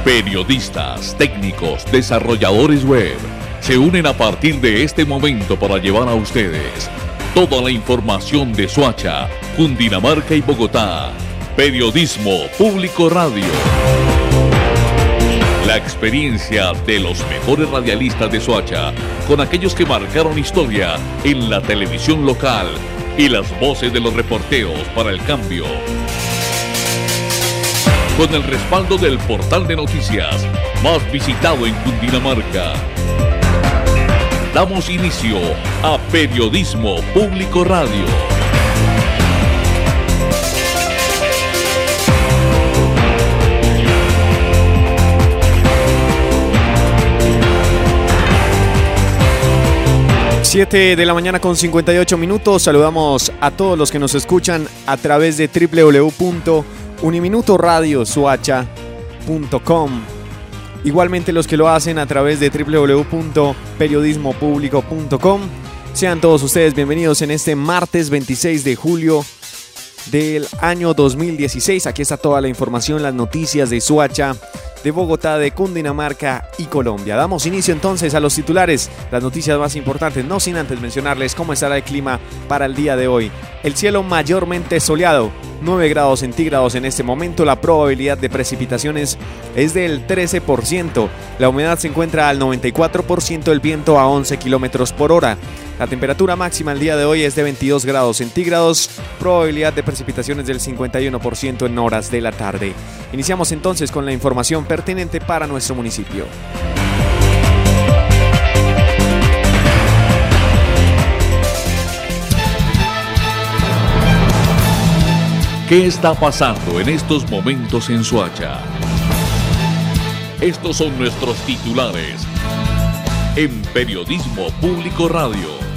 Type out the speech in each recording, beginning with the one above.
Periodistas, técnicos, desarrolladores web se unen a partir de este momento para llevar a ustedes toda la información de Soacha, Cundinamarca y Bogotá. Periodismo Público Radio. La experiencia de los mejores radialistas de Soacha, con aquellos que marcaron historia en la televisión local y las voces de los reporteros para el cambio. Con el respaldo del portal de noticias más visitado en Cundinamarca. Damos inicio a Periodismo Público Radio. Siete de la mañana con 58 minutos. Saludamos a todos los que nos escuchan a través de www.uniminutoradiosoacha.com. Igualmente los que lo hacen a través de www.periodismopublico.com. Sean todos ustedes bienvenidos en este martes 26 de julio del año 2016. Aquí está toda la información, las noticias de Soacha, de Bogotá, de Cundinamarca y Colombia. Damos inicio entonces a los titulares, las noticias más importantes, no sin antes mencionarles cómo estará el clima para el día de hoy. El cielo mayormente soleado, 9 grados centígrados en este momento, la probabilidad de precipitaciones es del 13%, la humedad se encuentra al 94%, el viento a 11 kilómetros por hora. La temperatura máxima el día de hoy es de 22 grados centígrados, probabilidad de precipitaciones del 51% en horas de la tarde. Iniciamos entonces con la información pertinente para nuestro municipio. ¿Qué está pasando en estos momentos en Soacha? Estos son nuestros titulares en Periodismo Público Radio.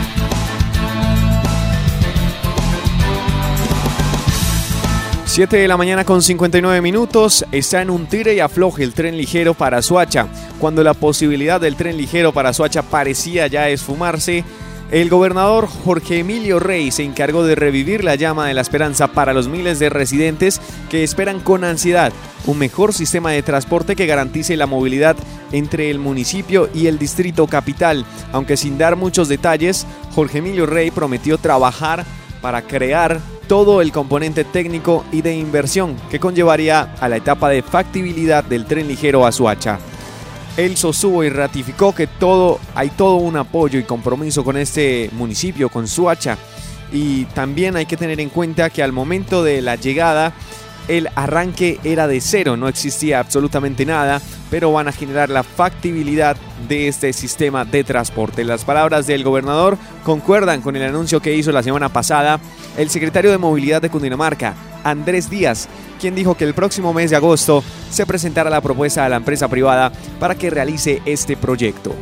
7 de la mañana con 59 minutos, está en un tire y afloje el tren ligero para Soacha. Cuando la posibilidad del tren ligero para Soacha parecía ya esfumarse, el gobernador Jorge Emilio Rey se encargó de revivir la llama de la esperanza para los miles de residentes que esperan con ansiedad un mejor sistema de transporte que garantice la movilidad entre el municipio y el distrito capital. Aunque sin dar muchos detalles, Jorge Emilio Rey prometió trabajar para crear todo el componente técnico y de inversión que conllevaría a la etapa de factibilidad del tren ligero a Soacha. Él sostuvo y ratificó que hay todo un apoyo y compromiso con este municipio, con Soacha. Y también hay que tener en cuenta que al momento de la llegada, el arranque era de cero, no existía absolutamente nada, pero van a generar la factibilidad de este sistema de transporte. Las palabras del gobernador concuerdan con el anuncio que hizo la semana pasada el secretario de Movilidad de Cundinamarca, Andrés Díaz, quien dijo que el próximo mes de agosto se presentará la propuesta a la empresa privada para que realice este proyecto.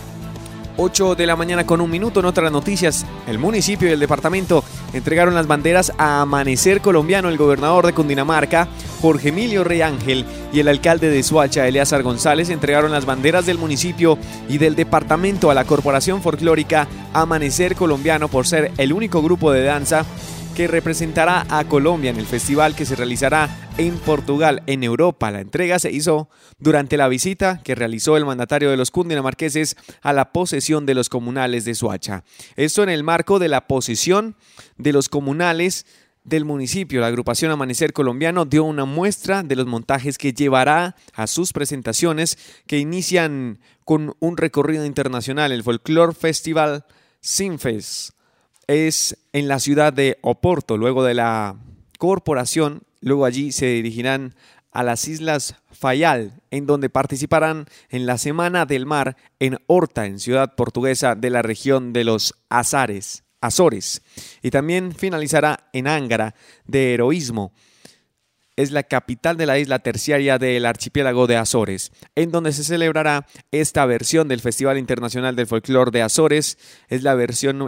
8 de la mañana con un minuto. En otras noticias, el municipio y el departamento entregaron las banderas a Amanecer Colombiano. El gobernador de Cundinamarca, Jorge Emilio Rey Ángel, y el alcalde de Soacha, Eleazar González, entregaron las banderas del municipio y del departamento a la corporación folclórica Amanecer Colombiano por ser el único grupo de danza que representará a Colombia en el festival que se realizará en Portugal, en Europa. La entrega se hizo durante la visita que realizó el mandatario de los cundinamarqueses a la posesión de los comunales de Soacha. Esto en el marco de la posesión de los comunales del municipio. La agrupación Amanecer Colombiano dio una muestra de los montajes que llevará a sus presentaciones, que inician con un recorrido internacional. El Folklore Festival Sinfes es en la ciudad de Oporto. Luego de la corporación, luego allí se dirigirán a las Islas Faial, en donde participarán en la Semana del Mar en Horta, en ciudad portuguesa de la región de los Azores. Y también finalizará en Ángara de Heroísmo. Es la capital de la isla terciaria del archipiélago de Azores, en donde se celebrará esta versión del Festival Internacional del Folclor de Azores. Es la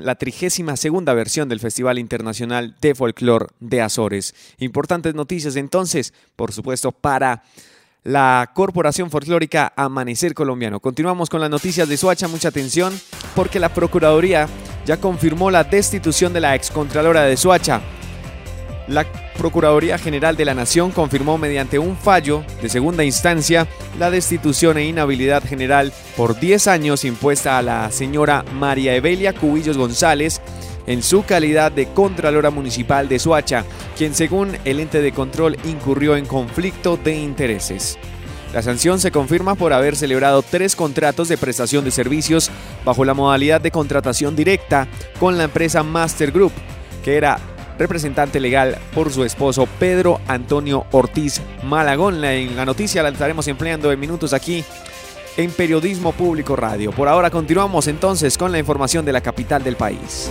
32ª versión del Festival Internacional de Folclor de Azores. Importantes noticias entonces, por supuesto, para la Corporación Folclórica Amanecer Colombiano. Continuamos con las noticias de Soacha. Mucha atención, porque la Procuraduría ya confirmó la destitución de la excontralora de Soacha. La Procuraduría General de la Nación confirmó mediante un fallo de segunda instancia la destitución e inhabilidad general por 10 años impuesta a la señora María Evelia Cubillos González en su calidad de Contralora Municipal de Soacha, quien según el ente de control incurrió en conflicto de intereses. La sanción se confirma por haber celebrado 3 contratos de prestación de servicios bajo la modalidad de contratación directa con la empresa Master Group, que era representante legal por su esposo Pedro Antonio Ortiz Malagón. La noticia la estaremos empleando en minutos aquí en Periodismo Público Radio. Por ahora continuamos entonces con la información de la capital del país.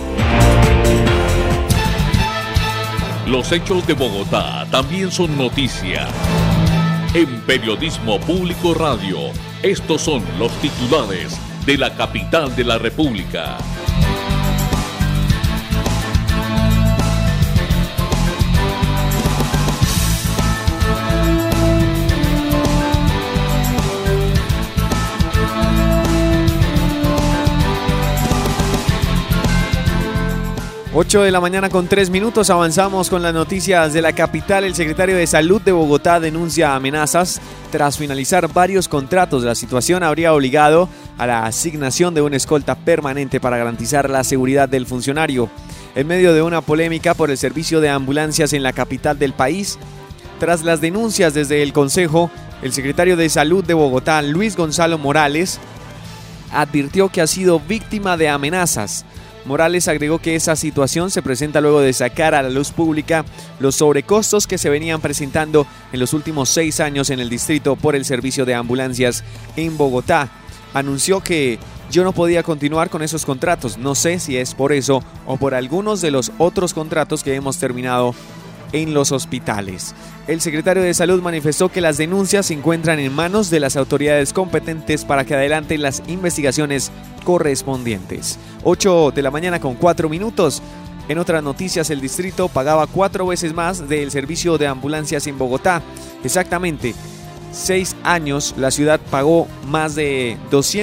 Los hechos de Bogotá también son noticia. En Periodismo Público Radio, estos son los titulares de la capital de la República. 8 de la mañana con 3 minutos, avanzamos con las noticias de la capital. El secretario de Salud de Bogotá denuncia amenazas tras finalizar varios contratos. La situación habría obligado a la asignación de una escolta permanente para garantizar la seguridad del funcionario. En medio de una polémica por el servicio de ambulancias en la capital del país, tras las denuncias desde el Consejo, el secretario de Salud de Bogotá, Luis Gonzalo Morales, advirtió que ha sido víctima de amenazas. Morales agregó que esa situación se presenta luego de sacar a la luz pública los sobrecostos que se venían presentando en los últimos 6 años en el distrito por el servicio de ambulancias en Bogotá. Anunció que yo no podía continuar con esos contratos. No sé si es por eso o por algunos de los otros contratos que hemos terminado en los hospitales. El secretario de Salud manifestó que las denuncias se encuentran en manos de las autoridades competentes para que adelanten las investigaciones correspondientes. 8 de la mañana con 4 minutos. En otras noticias, el distrito pagaba 4 veces más del servicio de ambulancias en Bogotá. Exactamente 6 años, la ciudad pagó más de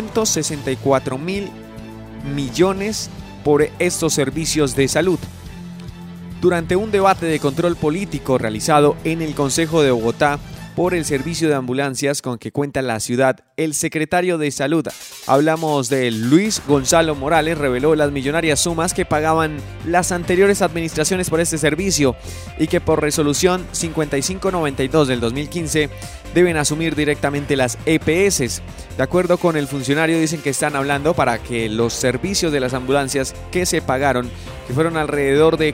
264.000 millones por estos servicios de salud. Durante un debate de control político realizado en el Consejo de Bogotá por el servicio de ambulancias con que cuenta la ciudad, el secretario de Salud, hablamos de Luis Gonzalo Morales, reveló las millonarias sumas que pagaban las anteriores administraciones por este servicio y que por resolución 5592 del 2015 deben asumir directamente las EPS. De acuerdo con el funcionario, dicen que están hablando para que los servicios de las ambulancias que se pagaron, que fueron alrededor de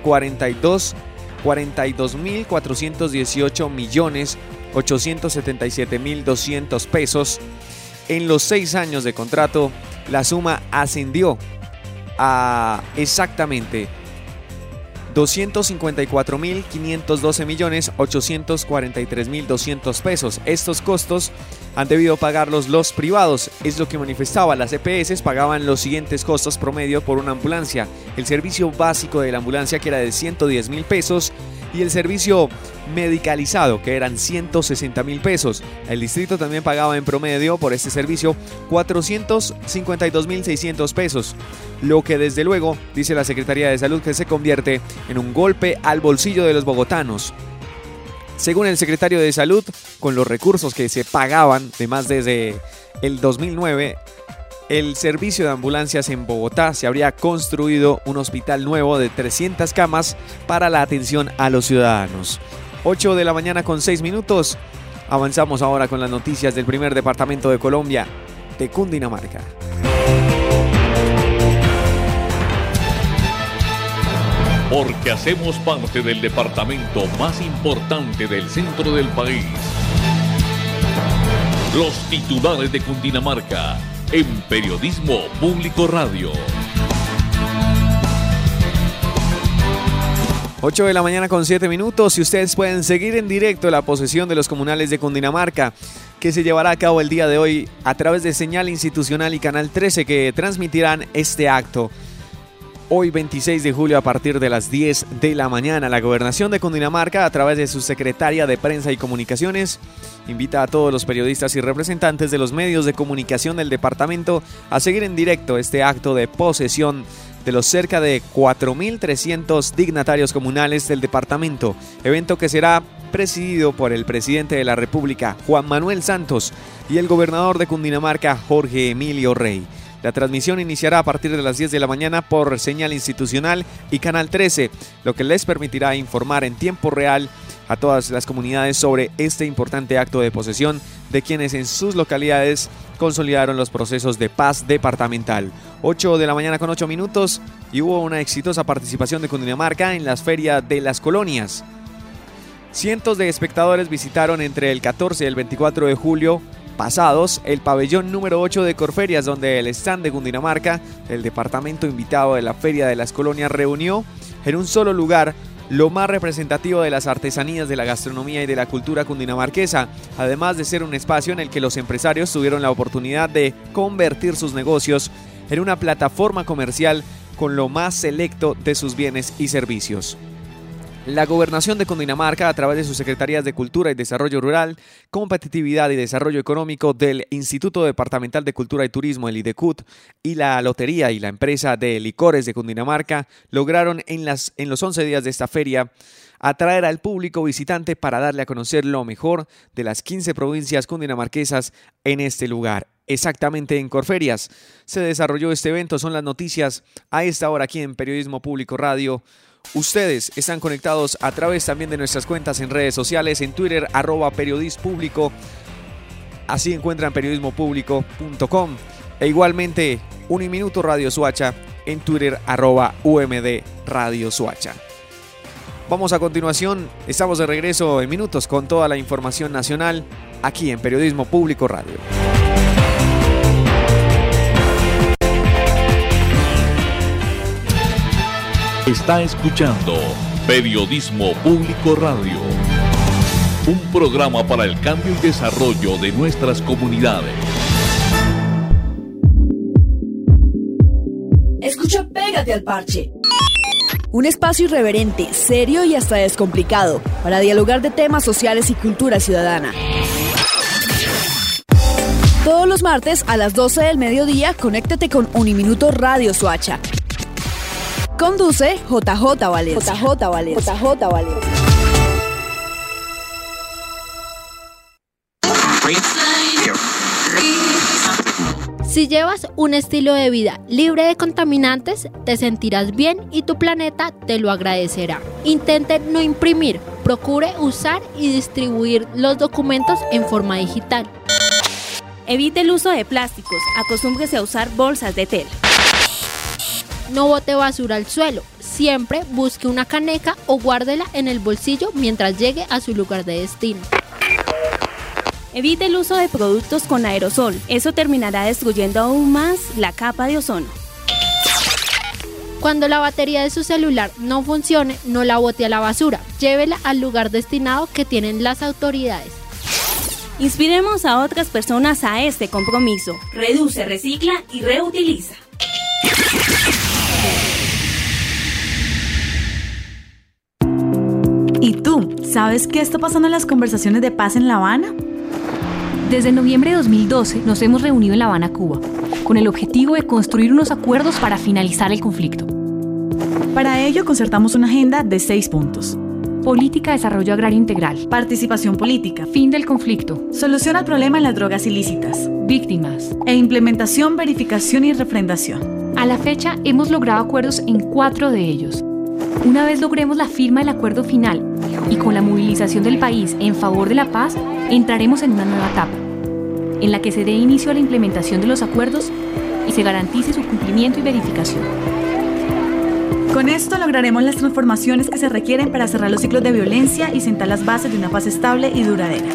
42.418.877.200 pesos. En los 6 años de contrato, la suma ascendió a exactamente 254.512.843.200 pesos. Estos costos han debido pagarlos los privados, es lo que manifestaba. Las EPS pagaban los siguientes costos promedio por una ambulancia: el servicio básico de la ambulancia, que era de 110.000 pesos, y el servicio medicalizado, que eran 160.000 pesos. El distrito también pagaba en promedio por este servicio 452.600 pesos, lo que desde luego, dice la Secretaría de Salud, que se convierte en un golpe al bolsillo de los bogotanos. Según el secretario de Salud, con los recursos que se pagaban, además desde el 2009, el servicio de ambulancias en Bogotá se habría construido un hospital nuevo de 300 camas para la atención a los ciudadanos. 8 de la mañana con 6 minutos. Avanzamos ahora con las noticias del primer departamento de Colombia, de Cundinamarca. Porque hacemos parte del departamento más importante del centro del país. Los titulares de Cundinamarca en Periodismo Público Radio. 8 de la mañana con 7 minutos y ustedes pueden seguir en directo la posesión de los comunales de Cundinamarca, que se llevará a cabo el día de hoy a través de Señal Institucional y Canal 13, que transmitirán este acto. Hoy 26 de julio a partir de las 10 de la mañana, la Gobernación de Cundinamarca, a través de su secretaria de Prensa y Comunicaciones, invita a todos los periodistas y representantes de los medios de comunicación del departamento a seguir en directo este acto de posesión de los cerca de 4.300 dignatarios comunales del departamento, evento que será presidido por el presidente de la República, Juan Manuel Santos, y el gobernador de Cundinamarca, Jorge Emilio Rey. La transmisión iniciará a partir de las 10 de la mañana por señal institucional y Canal 13, lo que les permitirá informar en tiempo real a todas las comunidades sobre este importante acto de posesión de quienes en sus localidades consolidaron los procesos de paz departamental. 8 de la mañana con 8 minutos y hubo una exitosa participación de Cundinamarca en las ferias de las colonias. Cientos de espectadores visitaron entre el 14 y el 24 de julio pasados el pabellón número 8 de Corferias, donde el stand de Cundinamarca, el departamento invitado de la Feria de las Colonias, reunió en un solo lugar lo más representativo de las artesanías, de la gastronomía y de la cultura cundinamarquesa, además de ser un espacio en el que los empresarios tuvieron la oportunidad de convertir sus negocios en una plataforma comercial con lo más selecto de sus bienes y servicios. La Gobernación de Cundinamarca, a través de sus Secretarías de Cultura y Desarrollo Rural, Competitividad y Desarrollo Económico del Instituto Departamental de Cultura y Turismo, el IDECUT, y la Lotería y la empresa de licores de Cundinamarca, lograron en los 11 días de esta feria atraer al público visitante para darle a conocer lo mejor de las 15 provincias cundinamarquesas en este lugar. Exactamente en Corferias se desarrolló este evento. Son las noticias a esta hora aquí en Periodismo Público Radio. Ustedes están conectados a través también de nuestras cuentas en redes sociales, en Twitter, @periodispublico. Así encuentran periodismopublico.com. E igualmente, Uniminuto Radio Soacha en Twitter, @UMD Radio Soacha. Vamos a continuación, estamos de regreso en minutos con toda la información nacional aquí en Periodismo Público Radio. Está escuchando Periodismo Público Radio, un programa para el cambio y desarrollo de nuestras comunidades. Escucha Pégate al Parche. Un espacio irreverente, serio y hasta descomplicado para dialogar de temas sociales y cultura ciudadana. Todos los martes a las 12 del mediodía, conéctate con Uniminuto Radio Soacha. Conduce JJ Valencia. JJ Valencia. Si llevas un estilo de vida libre de contaminantes, te sentirás bien y tu planeta te lo agradecerá. Intente no imprimir, procure usar y distribuir los documentos en forma digital. Evite el uso de plásticos, acostúmbrese a usar bolsas de tela. No bote basura al suelo, siempre busque una caneca o guárdela en el bolsillo mientras llegue a su lugar de destino. Evite el uso de productos con aerosol, eso terminará destruyendo aún más la capa de ozono. Cuando la batería de su celular no funcione, no la bote a la basura, llévela al lugar destinado que tienen las autoridades. Inspiremos a otras personas a este compromiso. Reduce, recicla y reutiliza. ¿Y tú, sabes qué está pasando en las conversaciones de paz en La Habana? Desde noviembre de 2012 nos hemos reunido en La Habana, Cuba, con el objetivo de construir unos acuerdos para finalizar el conflicto. Para ello concertamos una agenda de 6 puntos. Política de desarrollo agrario integral. Participación política. Fin del conflicto. Solución al problema en las drogas ilícitas. Víctimas. E implementación, verificación y refrendación. A la fecha hemos logrado acuerdos en 4 de ellos. Una vez logremos la firma del acuerdo final y con la movilización del país en favor de la paz, entraremos en una nueva etapa, en la que se dé inicio a la implementación de los acuerdos y se garantice su cumplimiento y verificación. Con esto lograremos las transformaciones que se requieren para cerrar los ciclos de violencia y sentar las bases de una paz estable y duradera.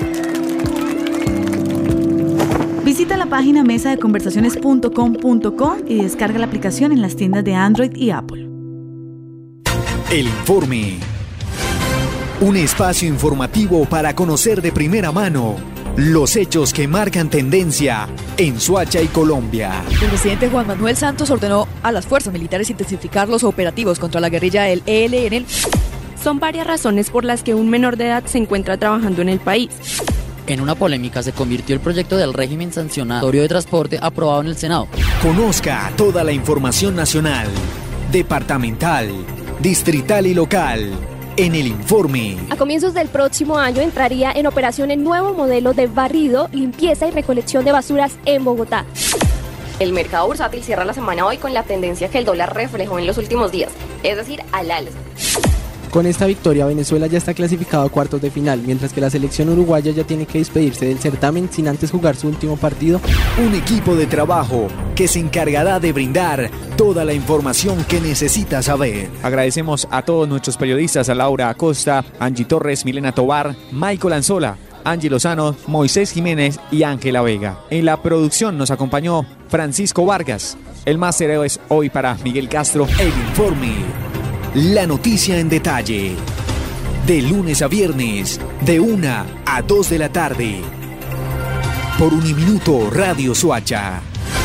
Visita la página mesadeconversaciones.com.co y descarga la aplicación en las tiendas de Android y Apple. El Informe. Un espacio informativo para conocer de primera mano los hechos que marcan tendencia en Soacha y Colombia. El presidente Juan Manuel Santos ordenó a las fuerzas militares intensificar los operativos contra la guerrilla del ELN. Son varias razones por las que un menor de edad se encuentra trabajando en el país. En una polémica se convirtió el proyecto del régimen sancionatorio de transporte aprobado en el Senado. Conozca toda la información nacional departamental, distrital y local. En el informe. A comienzos del próximo año entraría en operación el nuevo modelo de barrido, limpieza y recolección de basuras en Bogotá. El mercado bursátil cierra la semana hoy con la tendencia que el dólar reflejó en los últimos días, es decir, al alza. Con esta victoria, Venezuela ya está clasificado a cuartos de final, mientras que la selección uruguaya ya tiene que despedirse del certamen sin antes jugar su último partido. Un equipo de trabajo que se encargará de brindar toda la información que necesitas saber. Agradecemos a todos nuestros periodistas, a Laura Acosta, Angie Torres, Milena Tobar, Michael Anzola, Angie Lozano, Moisés Jiménez y Ángela Vega. En la producción nos acompañó Francisco Vargas. El máster es hoy para Miguel Castro. El informe. La noticia en detalle. De lunes a viernes, de 1 a 2 de la tarde. Por Uniminuto Radio Soacha.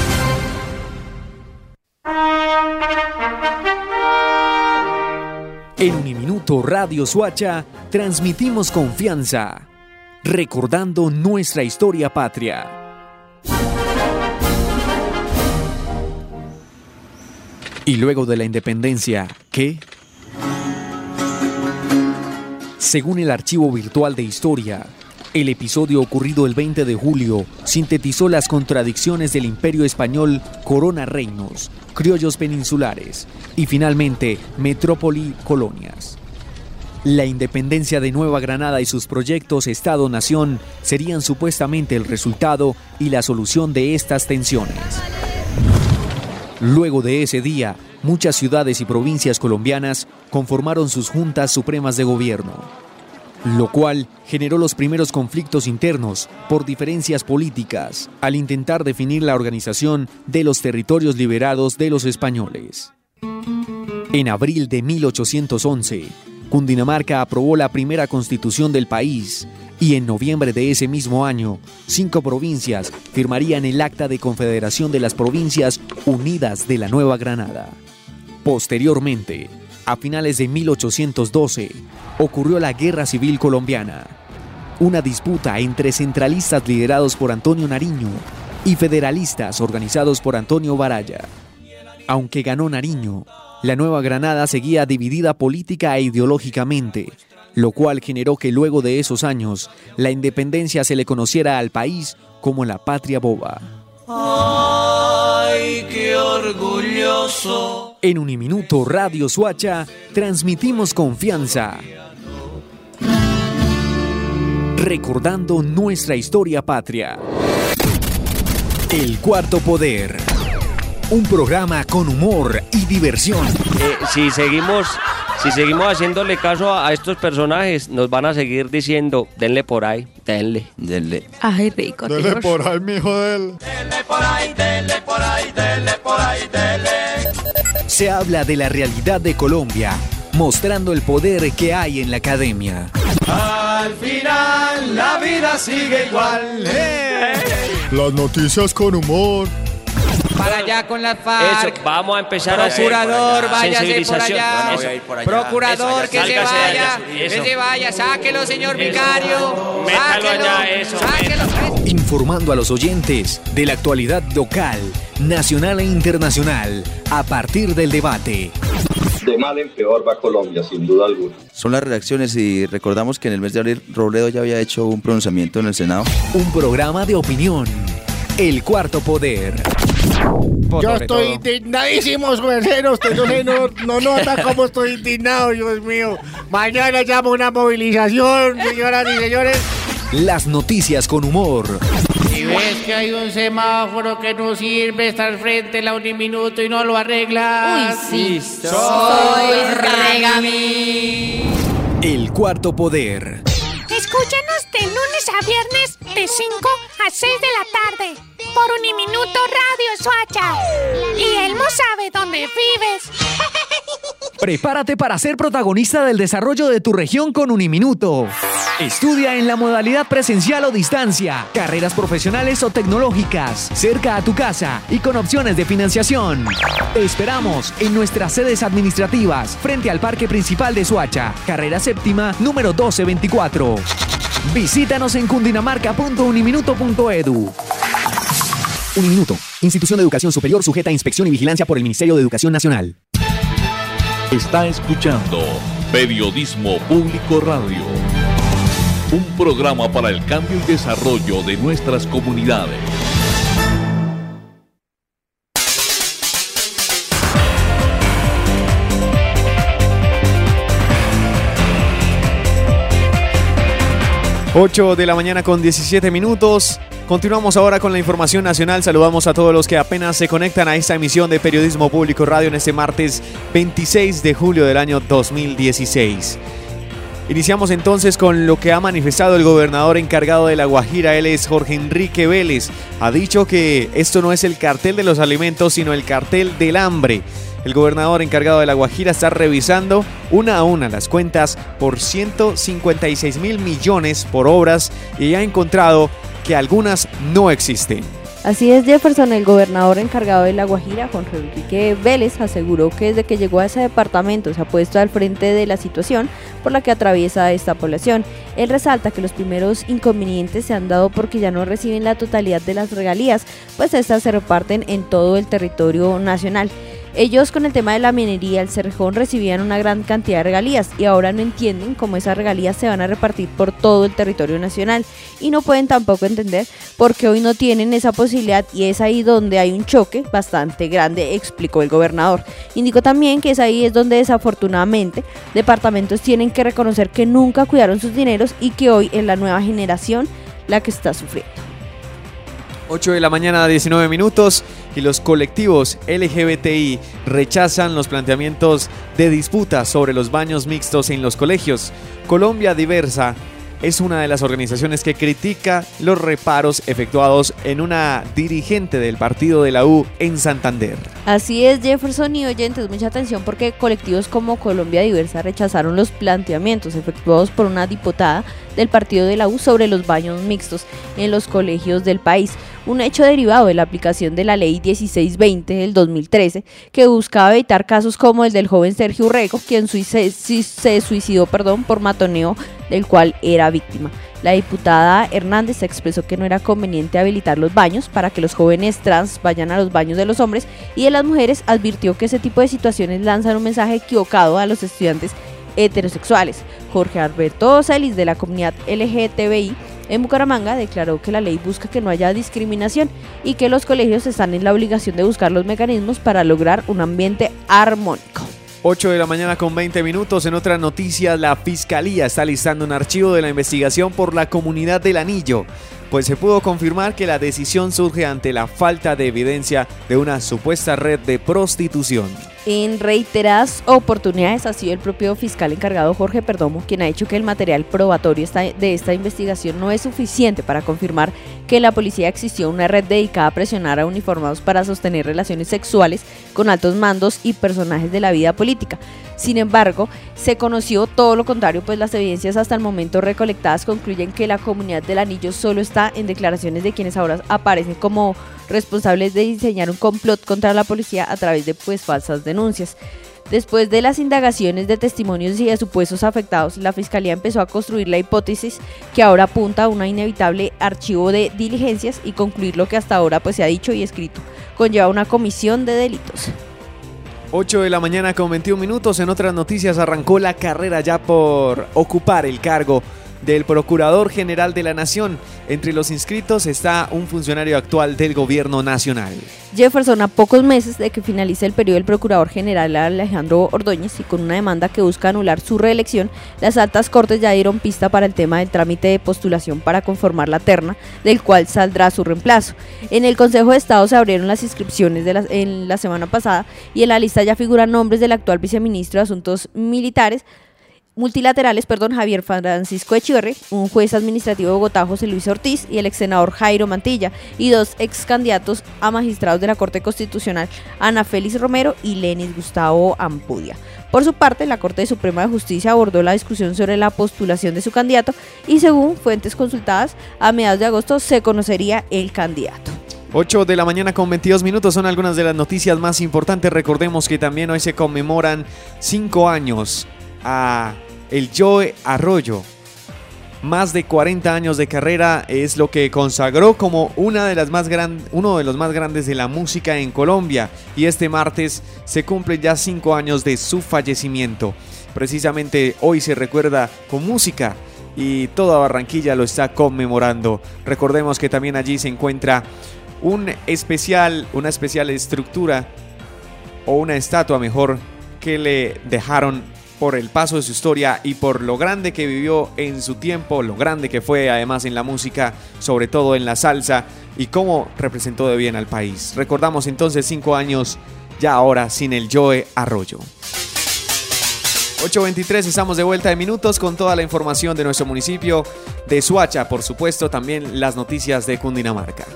En Uniminuto Radio Soacha transmitimos confianza, recordando nuestra historia patria. Y luego de la independencia, ¿qué? Según el archivo virtual de historia, el episodio ocurrido el 20 de julio sintetizó las contradicciones del Imperio Español, corona reinos, criollos peninsulares y finalmente metrópoli colonias. La independencia de Nueva Granada y sus proyectos Estado-Nación serían supuestamente el resultado y la solución de estas tensiones. Luego de ese día, muchas ciudades y provincias colombianas conformaron sus juntas supremas de gobierno, lo cual generó los primeros conflictos internos por diferencias políticas al intentar definir la organización de los territorios liberados de los españoles. En abril de 1811, Cundinamarca aprobó la primera constitución del país y en noviembre de ese mismo año, 5 provincias firmarían el Acta de Confederación de las Provincias Unidas de la Nueva Granada. Posteriormente, a finales de 1812, ocurrió la Guerra Civil Colombiana, una disputa entre centralistas liderados por Antonio Nariño y federalistas organizados por Antonio Baraya. Aunque ganó Nariño, la Nueva Granada seguía dividida política e ideológicamente, lo cual generó que luego de esos años, la independencia se le conociera al país como la patria boba. ¡Ay, qué orgulloso! En Uniminuto Radio Soacha transmitimos confianza, recordando nuestra historia patria. El Cuarto Poder. Un programa con humor y diversión. Si seguimos haciéndole caso a estos personajes, nos van a seguir diciendo, denle por ahí, denle. Ay, rico. Denle por ahí, mijo, denle. Denle por ahí, denle por ahí, denle por ahí, denle. Se habla de la realidad de Colombia, mostrando el poder que hay en la academia. Al final, la vida sigue igual. Las noticias con humor. Para allá con las FARC. Eso, vamos a empezar a hacer Procurador, váyase por allá. No, voy a ir por allá. Procurador, Eso, que se vaya. Eso. Que se vaya. Sáquelo, señor vicario. Métalo allá, eso. Sáquelo. Informando a los oyentes de la actualidad local, nacional e internacional, a partir del debate. De mal en peor va Colombia, sin duda alguna. Son las reacciones y recordamos que en el mes de abril Robledo ya había hecho un pronunciamiento en el Senado. Un programa de opinión. El Cuarto Poder. Yo estoy indignadísimo, suegero. Usted no nota cómo estoy indignado, Dios mío. Mañana llamo una movilización, señoras y señores. Las noticias con humor. Si ves que hay un semáforo que no sirve, está al frente la Uniminuto y no lo arreglas. Uy, sí. Soy Regami. El Cuarto Poder. Escúchanos de lunes a viernes de 5 a 6 de la tarde por Uniminuto Radio Soacha. Y Elmo sabe dónde vives. Prepárate para ser protagonista del desarrollo de tu región con Uniminuto. Estudia en la modalidad presencial o distancia, carreras profesionales o tecnológicas, cerca a tu casa y con opciones de financiación. Te esperamos en nuestras sedes administrativas, frente al Parque Principal de Soacha, carrera séptima, número 1224. Visítanos en cundinamarca.uniminuto.edu. Uniminuto, institución de educación superior sujeta a inspección y vigilancia por el Ministerio de Educación Nacional. Está escuchando Periodismo Público Radio, un programa para el cambio y desarrollo de nuestras comunidades. Ocho de la mañana con 17 minutos. Continuamos ahora con la información nacional. Saludamos a todos los que apenas se conectan a esta emisión de Periodismo Público Radio en este martes 26 de julio del año 2016. Iniciamos entonces con lo que ha manifestado el gobernador encargado de La Guajira. Él es Jorge Enrique Vélez. Ha dicho que esto no es el cartel de los alimentos, sino el cartel del hambre. El gobernador encargado de La Guajira está revisando una a una las cuentas por 156.000 millones por obras y ha encontrado que algunas no existen. Así es, Jefferson. El gobernador encargado de La Guajira, Jorge Enrique Vélez, aseguró que desde que llegó a ese departamento se ha puesto al frente de la situación por la que atraviesa esta población. Él resalta que los primeros inconvenientes se han dado porque ya no reciben la totalidad de las regalías, pues estas se reparten en todo el territorio nacional. Ellos, con el tema de la minería, el Cerrejón, recibían una gran cantidad de regalías y ahora no entienden cómo esas regalías se van a repartir por todo el territorio nacional y no pueden tampoco entender por qué hoy no tienen esa posibilidad, y es ahí donde hay un choque bastante grande, explicó el gobernador. Indicó también que es ahí donde desafortunadamente departamentos tienen que reconocer que nunca cuidaron sus dineros y que hoy es la nueva generación la que está sufriendo. 8 de la mañana, 19 minutos, y los colectivos LGBTI rechazan los planteamientos de disputa sobre los baños mixtos en los colegios. Colombia Diversa es una de las organizaciones que critica los reparos efectuados en una dirigente del partido de la U en Santander. Así es, Jefferson y oyentes, mucha atención porque colectivos como Colombia Diversa rechazaron los planteamientos efectuados por una diputada del partido de la U sobre los baños mixtos en los colegios del país, un hecho derivado de la aplicación de la ley 1620 del 2013 que buscaba evitar casos como el del joven Sergio Urrego, quien se suicidó por matoneo del cual era víctima. La diputada Hernández expresó que no era conveniente habilitar los baños para que los jóvenes trans vayan a los baños de los hombres, y de las mujeres advirtió que ese tipo de situaciones lanzan un mensaje equivocado a los estudiantes heterosexuales. Jorge Alberto Celis, de la comunidad LGTBI en Bucaramanga, declaró que la ley busca que no haya discriminación y que los colegios están en la obligación de buscar los mecanismos para lograr un ambiente armónico. 8 de la mañana con 20 minutos. En otras noticias, la Fiscalía está listando un archivo de la investigación por la comunidad del Anillo, pues se pudo confirmar que la decisión surge ante la falta de evidencia de una supuesta red de prostitución. En reiteradas oportunidades ha sido el propio fiscal encargado Jorge Perdomo quien ha dicho que el material probatorio de esta investigación no es suficiente para confirmar que en la policía existió una red dedicada a presionar a uniformados para sostener relaciones sexuales con altos mandos y personajes de la vida política. Sin embargo, se conoció todo lo contrario, pues las evidencias hasta el momento recolectadas concluyen que la comunidad del Anillo solo está en declaraciones de quienes ahora aparecen como responsables de diseñar un complot contra la policía a través de falsas denuncias. Después de las indagaciones de testimonios y de supuestos afectados, la Fiscalía empezó a construir la hipótesis que ahora apunta a un inevitable archivo de diligencias y concluir lo que hasta ahora se ha dicho y escrito, conlleva una comisión de delitos. 8 de la mañana con 21 minutos. En otras noticias, arrancó la carrera ya por ocupar el cargo del Procurador General de la Nación. Entre los inscritos está un funcionario actual del Gobierno Nacional. Jefferson, a pocos meses de que finalice el periodo del Procurador General Alejandro Ordóñez y con una demanda que busca anular su reelección, las altas cortes ya dieron pista para el tema del trámite de postulación para conformar la terna, del cual saldrá su reemplazo. En el Consejo de Estado se abrieron las inscripciones en la semana pasada y en la lista ya figuran nombres del actual viceministro de Asuntos Multilaterales, Javier Francisco Echeverri, un juez administrativo de Bogotá, José Luis Ortiz, y el ex senador Jairo Mantilla, y dos ex candidatos a magistrados de la Corte Constitucional, Ana Félix Romero y Lenis Gustavo Ampudia. Por su parte, la Corte Suprema de Justicia abordó la discusión sobre la postulación de su candidato y, según fuentes consultadas, a mediados de agosto se conocería el candidato. 8 de la mañana con 22 minutos son algunas de las noticias más importantes. Recordemos que también hoy se conmemoran 5 años a el Joe Arroyo, Más de 40 años de carrera es lo que consagró como uno de los más grandes de la música en Colombia, y este martes se cumplen ya 5 años de su fallecimiento. Precisamente hoy se recuerda con música y toda Barranquilla lo está conmemorando. Recordemos que también allí se encuentra una especial estructura o una estatua mejor que le dejaron por el paso de su historia y por lo grande que vivió en su tiempo, lo grande que fue además en la música, sobre todo en la salsa, y cómo representó de bien al país. Recordamos entonces 5 años ya ahora sin el Joe Arroyo. 8:23, estamos de vuelta de minutos con toda la información de nuestro municipio de Soacha, por supuesto también las noticias de Cundinamarca.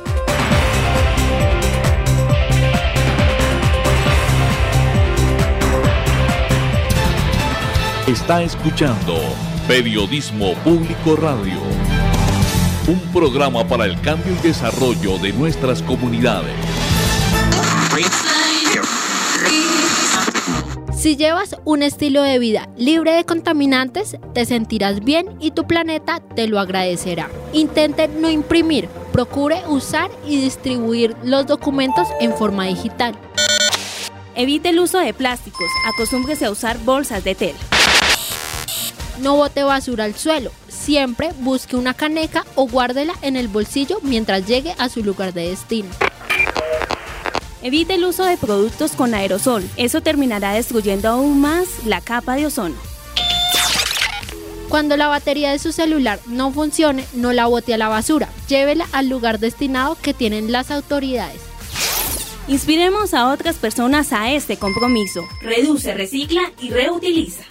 Está escuchando Periodismo Público Radio, un programa para el cambio y desarrollo de nuestras comunidades. Si llevas un estilo de vida libre de contaminantes, te sentirás bien y tu planeta te lo agradecerá. Intente no imprimir, procure usar y distribuir los documentos en forma digital. Evite el uso de plásticos, acostúmbrese a usar bolsas de tela. No bote basura al suelo, siempre busque una caneca o guárdela en el bolsillo mientras llegue a su lugar de destino. Evite el uso de productos con aerosol, eso terminará destruyendo aún más la capa de ozono. Cuando la batería de su celular no funcione, no la bote a la basura, llévela al lugar destinado que tienen las autoridades. Inspiremos a otras personas a este compromiso. Reduce, recicla y reutiliza.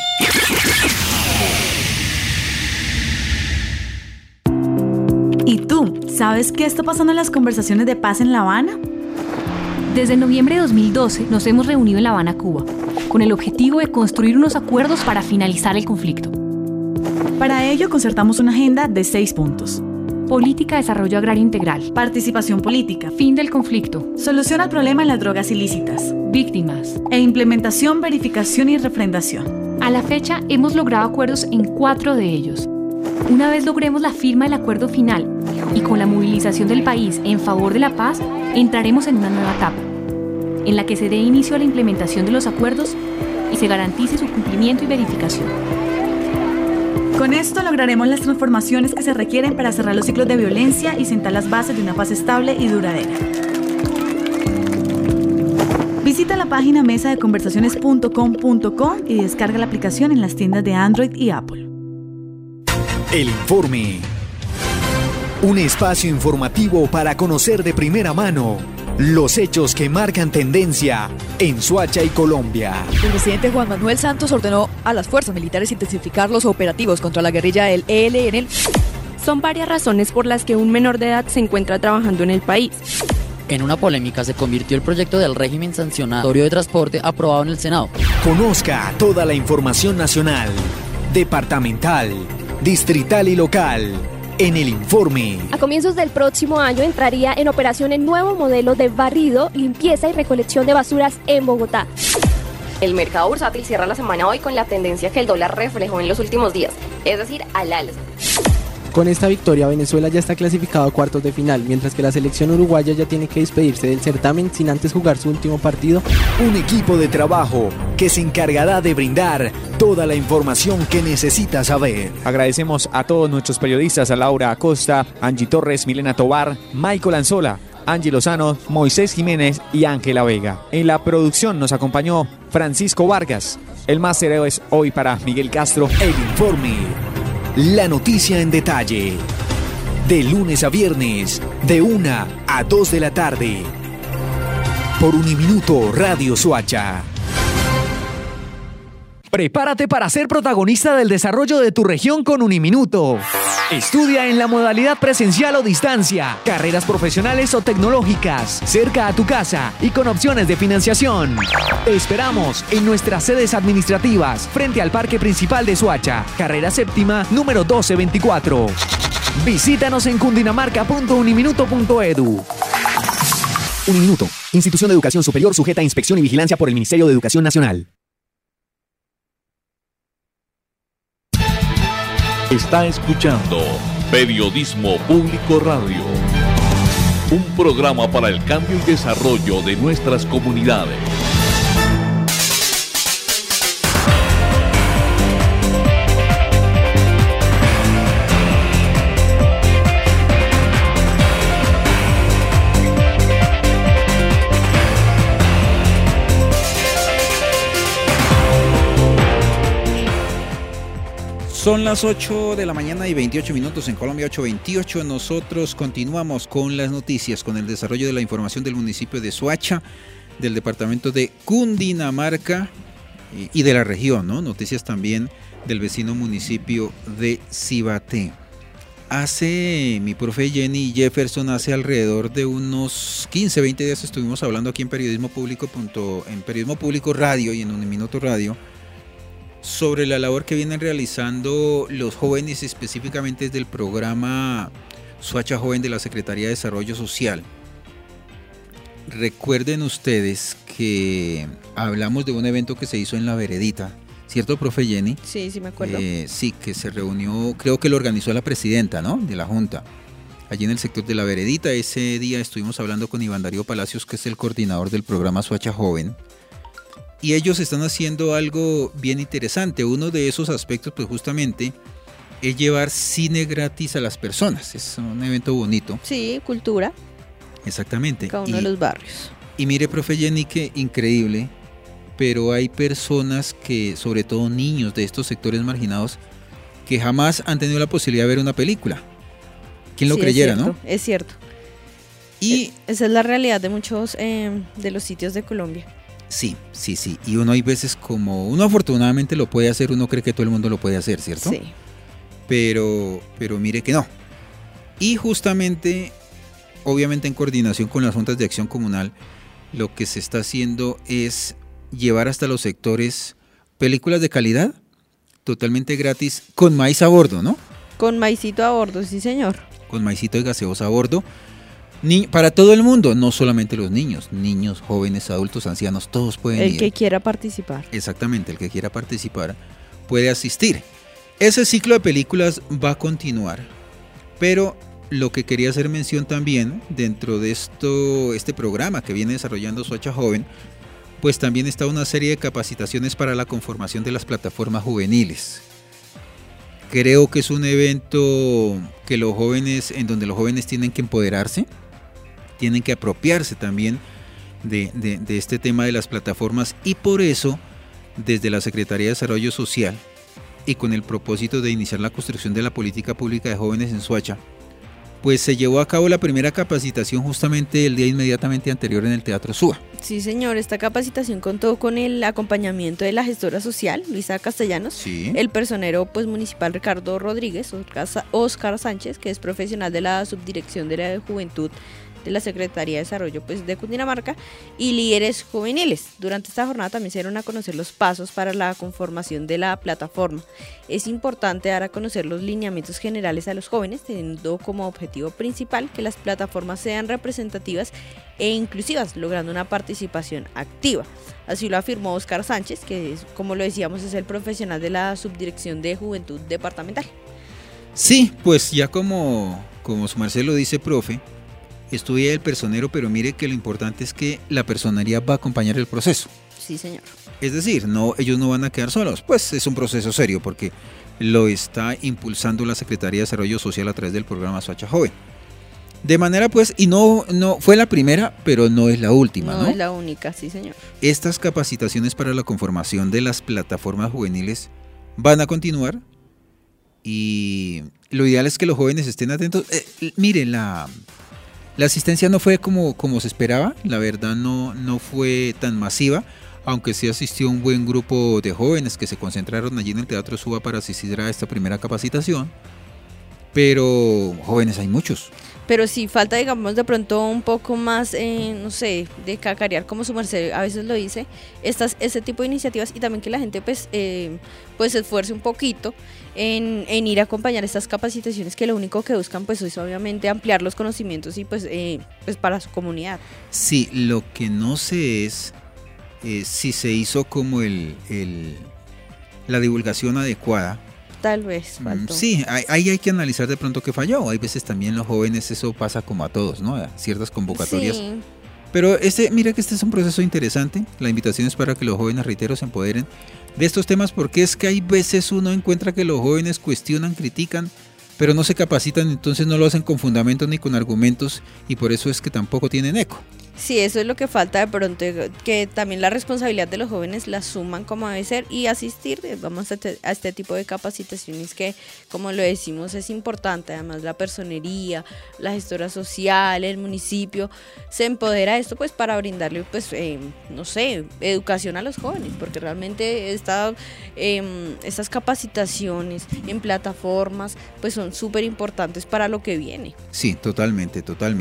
¿Y tú, sabes qué está pasando en las conversaciones de paz en La Habana? Desde noviembre de 2012 nos hemos reunido en La Habana, Cuba, con el objetivo de construir unos acuerdos para finalizar el conflicto. Para ello concertamos una agenda de 6 puntos. Política de desarrollo agrario integral. Participación política. Fin del conflicto. Solución al problema en las drogas ilícitas. Víctimas. E implementación, verificación y refrendación. A la fecha hemos logrado acuerdos en 4 de ellos. Una vez logremos la firma del acuerdo final y con la movilización del país en favor de la paz, entraremos en una nueva etapa, en la que se dé inicio a la implementación de los acuerdos y se garantice su cumplimiento y verificación. Con esto lograremos las transformaciones que se requieren para cerrar los ciclos de violencia y sentar las bases de una paz estable y duradera. Visita la página mesadeconversaciones.com.co y descarga la aplicación en las tiendas de Android y Apple. El Informe. Un espacio informativo para conocer de primera mano los hechos que marcan tendencia en Soacha y Colombia. El presidente Juan Manuel Santos ordenó a las fuerzas militares intensificar los operativos contra la guerrilla del ELN. Son varias razones por las que un menor de edad se encuentra trabajando en el país. En una polémica se convirtió el proyecto del régimen sancionatorio de transporte aprobado en el Senado. Conozca toda la información nacional, departamental, distrital y local en el Informe. A comienzos del próximo año entraría en operación el nuevo modelo de barrido, limpieza y recolección de basuras en Bogotá. El mercado bursátil cierra la semana hoy con la tendencia que el dólar reflejó en los últimos días, es decir, al alza. Con esta victoria, Venezuela ya está clasificado a cuartos de final, mientras que la selección uruguaya ya tiene que despedirse del certamen sin antes jugar su último partido. Un equipo de trabajo que se encargará de brindar toda la información que necesita saber. Agradecemos a todos nuestros periodistas, a Laura Acosta, Angie Torres, Milena Tobar, Michael Anzola, Angie Lozano, Moisés Jiménez y Ángela Vega. En la producción nos acompañó Francisco Vargas. El máster es hoy para Miguel Castro. El Informe. La noticia en detalle. De lunes a viernes, de 1 a 2 de la tarde. Por Uniminuto Radio Soacha. Prepárate para ser protagonista del desarrollo de tu región con Uniminuto. Estudia en la modalidad presencial o distancia, carreras profesionales o tecnológicas, cerca a tu casa y con opciones de financiación. Te esperamos en nuestras sedes administrativas, frente al Parque Principal de Soacha, carrera séptima, número 1224. Visítanos en cundinamarca.uniminuto.edu. Uniminuto, institución de educación superior sujeta a inspección y vigilancia por el Ministerio de Educación Nacional. Está escuchando Periodismo Público Radio, un programa para el cambio y desarrollo de nuestras comunidades. Son las 8 de la mañana y 28 minutos en Colombia, 8:28. Nosotros continuamos con las noticias, con el desarrollo de la información del municipio de Soacha, del departamento de Cundinamarca y de la región, ¿no? Noticias también del vecino municipio de Cibaté. Mi profe Jenny Jefferson, hace alrededor de unos 15, 20 días estuvimos hablando aquí en Periodismo Público Radio y en Un Minuto Radio sobre la labor que vienen realizando los jóvenes, específicamente desde el programa Soacha Joven de la Secretaría de Desarrollo Social. Recuerden ustedes que hablamos de un evento que se hizo en La Veredita, ¿cierto, profe Jenny? Sí, me acuerdo. Sí, que se reunió, creo que lo organizó la presidenta, ¿no?, de la Junta, allí en el sector de La Veredita. Ese día estuvimos hablando con Iván Darío Palacios, que es el coordinador del programa Soacha Joven. Y ellos están haciendo algo bien interesante. Uno de esos aspectos, pues justamente, es llevar cine gratis a las personas. Es un evento bonito. Sí, cultura. Exactamente. Cada uno de los barrios. Y mire, profe Jenny, que increíble, pero hay personas que, sobre todo niños de estos sectores marginados, que jamás han tenido la posibilidad de ver una película. ¿Quién lo creyera, no? Es cierto. Y esa es la realidad de muchos de los sitios de Colombia. Sí. Y uno hay veces como uno afortunadamente lo puede hacer, uno cree que todo el mundo lo puede hacer, ¿cierto? Sí. Pero mire que no. Y justamente, obviamente en coordinación con las juntas de acción comunal, lo que se está haciendo es llevar hasta los sectores películas de calidad, totalmente gratis, con maíz a bordo, ¿no? Con maicito a bordo, sí señor. Con maicito y gaseosa a bordo. Para todo el mundo, no solamente los niños, jóvenes, adultos, ancianos, todos pueden ir. El que quiera participar. Exactamente, el que quiera participar puede asistir. Ese ciclo de películas va a continuar, pero lo que quería hacer mención también dentro de este programa que viene desarrollando Soacha Joven, pues también está una serie de capacitaciones para la conformación de las plataformas juveniles. Creo que es un evento que en donde los jóvenes tienen que empoderarse, tienen que apropiarse también de este tema de las plataformas, y por eso desde la Secretaría de Desarrollo Social y con el propósito de iniciar la construcción de la política pública de jóvenes en Soacha, pues se llevó a cabo la primera capacitación justamente el día inmediatamente anterior en el Teatro Suba. Sí señor, esta capacitación contó con el acompañamiento de la gestora social Luisa Castellanos, sí, el personero municipal Ricardo Rodríguez, Oscar Sánchez, que es profesional de la Subdirección de la Juventud de la Secretaría de Desarrollo de Cundinamarca, y líderes juveniles. Durante esta jornada también se dieron a conocer los pasos para la conformación de la plataforma. Es importante dar a conocer los lineamientos generales a los jóvenes, teniendo como objetivo principal que las plataformas sean representativas e inclusivas, logrando una participación activa. Así lo afirmó Oscar Sánchez, que como lo decíamos es el profesional de la Subdirección de Juventud Departamental. Sí, pues ya como su merced lo dice, profe, estudia el personero, pero mire que lo importante es que la personería va a acompañar el proceso. Sí, señor. Es decir, ellos no van a quedar solos, pues es un proceso serio porque lo está impulsando la Secretaría de Desarrollo Social a través del programa Soacha Joven. De manera pues, y no fue la primera, pero no es la última, ¿no? No es la única, sí señor. Estas capacitaciones para la conformación de las plataformas juveniles van a continuar y lo ideal es que los jóvenes estén atentos. Miren, la asistencia no fue como se esperaba, la verdad no fue tan masiva, aunque sí asistió un buen grupo de jóvenes que se concentraron allí en el Teatro Suba para asistir a esta primera capacitación, pero jóvenes hay muchos. Pero sí falta, digamos, de pronto un poco más, no sé, de cacarear, como su merced a veces lo dice, ese tipo de iniciativas, y también que la gente pues se esfuerce un poquito en ir a acompañar estas capacitaciones, que lo único que buscan pues es obviamente ampliar los conocimientos y pues para su comunidad. Sí, lo que no sé es si se hizo como la divulgación adecuada Tal vez faltó. Sí, ahí hay que analizar de pronto qué falló. Hay veces también los jóvenes eso pasa como a todos, ¿no? A ciertas convocatorias. Sí. Pero mira que este es un proceso interesante. La invitación es para que los jóvenes, reitero, se empoderen de estos temas, porque es que hay veces uno encuentra que los jóvenes cuestionan, critican, pero no se capacitan, entonces no lo hacen con fundamentos ni con argumentos, y por eso es que tampoco tienen eco. Sí, eso es lo que falta de pronto, que también la responsabilidad de los jóvenes la suman como debe ser y asistir, vamos a este tipo de capacitaciones que, como lo decimos, es importante. Además, la personería, la gestora social, el municipio, se empodera de esto pues para brindarle, pues, no sé, educación a los jóvenes, porque realmente estas capacitaciones en plataformas pues son súper importantes para lo que viene. Sí, totalmente.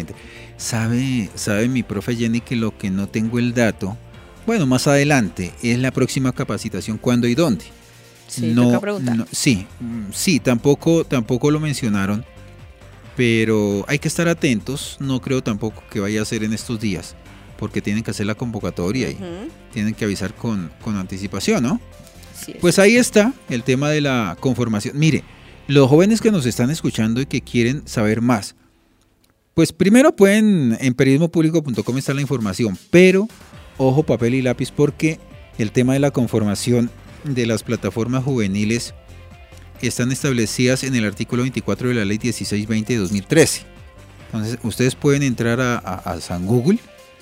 Sabe mi profe Jenny que lo que no tengo el dato, bueno, más adelante, es la próxima capacitación, ¿cuándo y dónde? Sí, toca preguntar. Sí, tampoco lo mencionaron, pero hay que estar atentos. No creo tampoco que vaya a ser en estos días, porque tienen que hacer la convocatoria y tienen que avisar con anticipación, ¿no? Sí, pues ahí está el tema de la conformación. Mire, los jóvenes que nos están escuchando y que quieren saber más, pues primero pueden, en periodismopublico.com está la información, pero ojo, papel y lápiz, porque el tema de la conformación de las plataformas juveniles están establecidas en el artículo 24 de la ley 1620 de 2013. Entonces ustedes pueden entrar a San Google,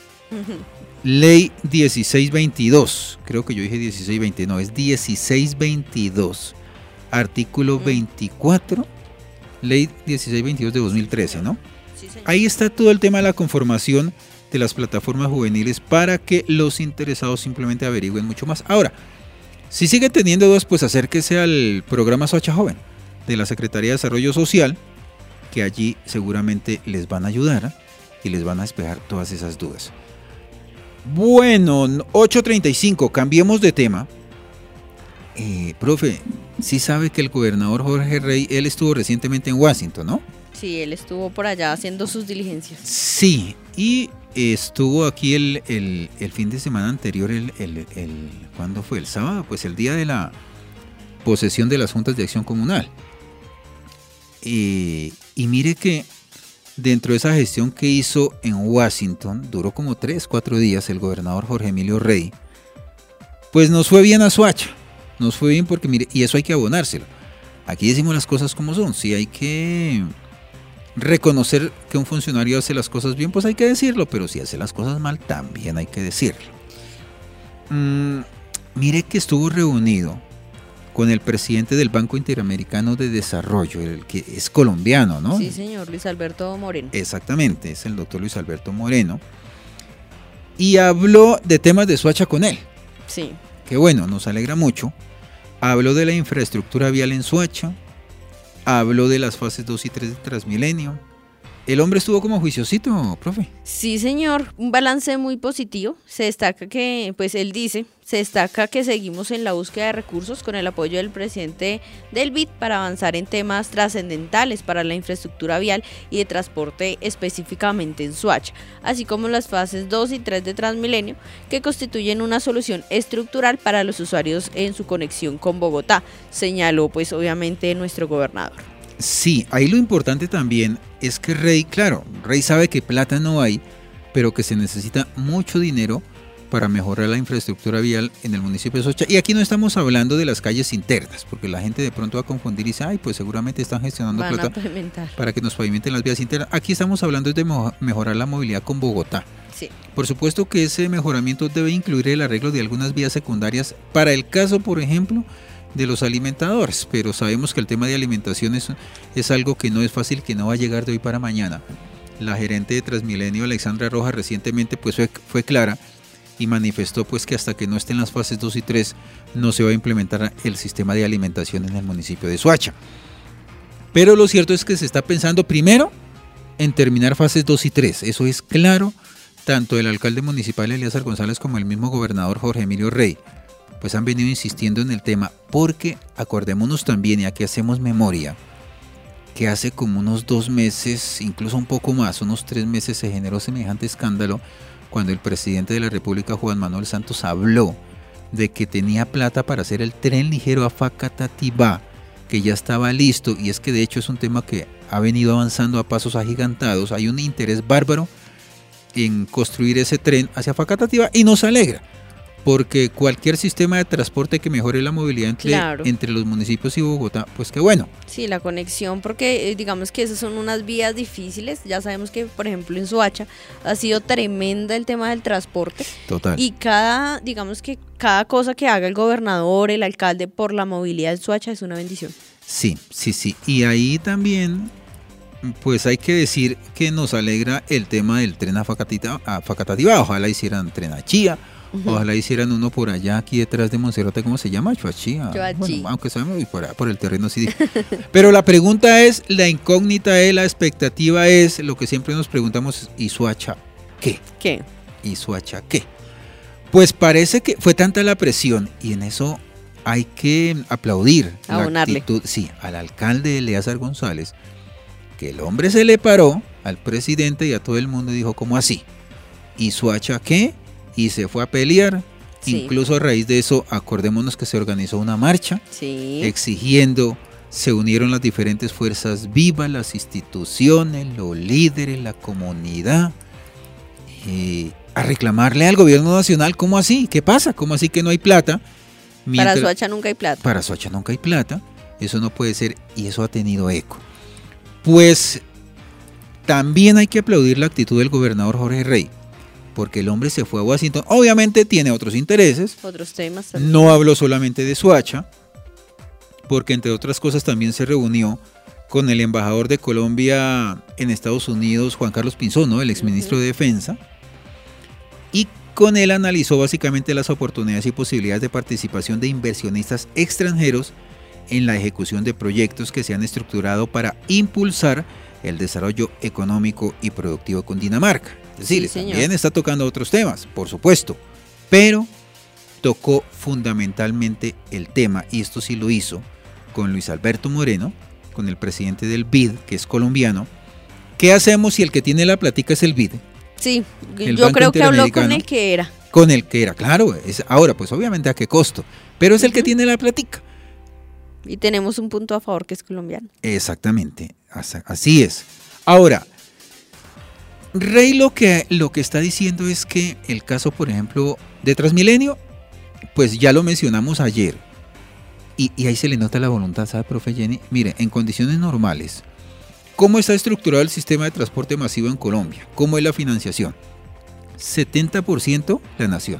ley 1622, creo que yo dije 1620, no, es 1622, artículo 24, ley 1622 de 2013, ¿no? Ahí está todo el tema de la conformación de las plataformas juveniles para que los interesados simplemente averigüen mucho más. Ahora, si sigue teniendo dudas, pues acérquese al programa Soacha Joven de la Secretaría de Desarrollo Social, que allí seguramente les van a ayudar y les van a despejar todas esas dudas. Bueno, 8:35, cambiemos de tema. Profe, sí sabe que el gobernador Jorge Rey, él estuvo recientemente en Washington, ¿no? Sí, él estuvo por allá haciendo sus diligencias. Sí, y estuvo aquí el fin de semana anterior, ¿cuándo fue? El sábado, pues el día de la posesión de las juntas de acción comunal. Y mire que dentro de esa gestión que hizo en Washington, duró como 3-4 días el gobernador Jorge Emilio Rey, pues nos fue bien a Soacha, nos fue bien porque mire, y eso hay que abonárselo. Aquí decimos las cosas como son, sí hay que reconocer que un funcionario hace las cosas bien, pues hay que decirlo, pero si hace las cosas mal, también hay que decirlo. Mire que estuvo reunido con el presidente del Banco Interamericano de Desarrollo, el que es colombiano, ¿no? Sí, señor, Luis Alberto Moreno. Exactamente, es el doctor Luis Alberto Moreno. Y habló de temas de Soacha con él. Sí. Que bueno, nos alegra mucho. Habló de la infraestructura vial en Soacha. Habló de las fases 2 y 3 de Transmilenio. El hombre estuvo como juiciosito, profe. Sí, señor, un balance muy positivo. Se destaca que, pues él dice, que seguimos en la búsqueda de recursos con el apoyo del presidente del BID para avanzar en temas trascendentales para la infraestructura vial y de transporte específicamente en Soacha, así como las fases 2 y 3 de Transmilenio, que constituyen una solución estructural para los usuarios en su conexión con Bogotá, señaló pues obviamente nuestro gobernador. Sí, ahí lo importante también es que Rey sabe que plata no hay, pero que se necesita mucho dinero para mejorar la infraestructura vial en el municipio de Soacha. Y aquí no estamos hablando de las calles internas, porque la gente de pronto va a confundir y dice, ay, pues seguramente están gestionando plata para que nos pavimenten las vías internas. Aquí estamos hablando de mejorar la movilidad con Bogotá. Sí. Por supuesto que ese mejoramiento debe incluir el arreglo de algunas vías secundarias para el caso, por ejemplo, de los alimentadores, pero sabemos que el tema de alimentación es algo que no es fácil, que no va a llegar de hoy para mañana. La gerente de Transmilenio, Alexandra Rojas, recientemente pues fue clara y manifestó pues que hasta que no estén las fases 2 y 3 no se va a implementar el sistema de alimentación en el municipio de Soacha. Pero lo cierto es que se está pensando primero en terminar fases 2 y 3, eso es claro, tanto el alcalde municipal Elías González como el mismo gobernador Jorge Emilio Rey pues han venido insistiendo en el tema, porque acordémonos también, y aquí hacemos memoria, que hace como unos 2 meses, incluso un poco más, unos 3 meses, se generó semejante escándalo cuando el presidente de la República, Juan Manuel Santos, habló de que tenía plata para hacer el tren ligero a Facatativá, que ya estaba listo, y es que de hecho es un tema que ha venido avanzando a pasos agigantados. Hay un interés bárbaro en construir ese tren hacia Facatativá y nos alegra, porque cualquier sistema de transporte que mejore la movilidad entre los municipios y Bogotá, pues qué bueno. Sí, la conexión, porque digamos que esas son unas vías difíciles. Ya sabemos que, por ejemplo, en Soacha ha sido tremenda el tema del transporte. Total. Y cada cosa que haga el gobernador, el alcalde por la movilidad de Soacha es una bendición. Sí. Y ahí también, pues hay que decir que nos alegra el tema del tren a Facatativá. Ojalá hicieran tren a Chía. Ojalá hicieran uno por allá, aquí detrás de Monserrate, ¿cómo se llama? Chuachía. Bueno, aunque sabemos por el terreno sí. Pero la pregunta es, la incógnita es, la expectativa es, lo que siempre nos preguntamos, ¿y Soacha qué? ¿Qué? ¿Y Soacha qué? Pues parece que fue tanta la presión, y en eso hay que aplaudir abonarle. La actitud, sí, al alcalde Eleazar González, que el hombre se le paró al presidente y a todo el mundo y dijo, ¿cómo así? ¿Y Soacha qué? Y se fue a pelear. Sí. Incluso a raíz de eso, acordémonos que se organizó una marcha exigiendo, se unieron las diferentes fuerzas vivas, las instituciones, los líderes, la comunidad, a reclamarle al gobierno nacional, ¿cómo así? ¿Qué pasa? ¿Cómo así que no hay plata? Para Soacha nunca hay plata. Para Soacha nunca hay plata, eso no puede ser, y eso ha tenido eco. Pues también hay que aplaudir la actitud del gobernador Jorge Rey, porque el hombre se fue a Washington, obviamente tiene otros intereses, otros temas también. No habló solamente de Soacha, porque entre otras cosas también se reunió con el embajador de Colombia en Estados Unidos, Juan Carlos Pinzón, ¿no? El exministro de Defensa, y con él analizó básicamente las oportunidades y posibilidades de participación de inversionistas extranjeros en la ejecución de proyectos que se han estructurado para impulsar el desarrollo económico y productivo con Dinamarca. Es decir, también está tocando otros temas, por supuesto, pero tocó fundamentalmente el tema, y esto sí lo hizo con Luis Alberto Moreno, con el presidente del BID, que es colombiano. ¿Qué hacemos si el que tiene la plática es el BID? Sí, yo creo que habló con el que era. Con el que era, claro. Ahora, pues obviamente a qué costo, pero es el que tiene la plática. Y tenemos un punto a favor que es colombiano. Exactamente, así es. Ahora, Rey lo que está diciendo es que el caso, por ejemplo, de Transmilenio, pues ya lo mencionamos ayer, y ahí se le nota la voluntad, ¿sabe, profe Jenny? Mire, en condiciones normales, ¿cómo está estructurado el sistema de transporte masivo en Colombia? ¿Cómo es la financiación? 70% la nación.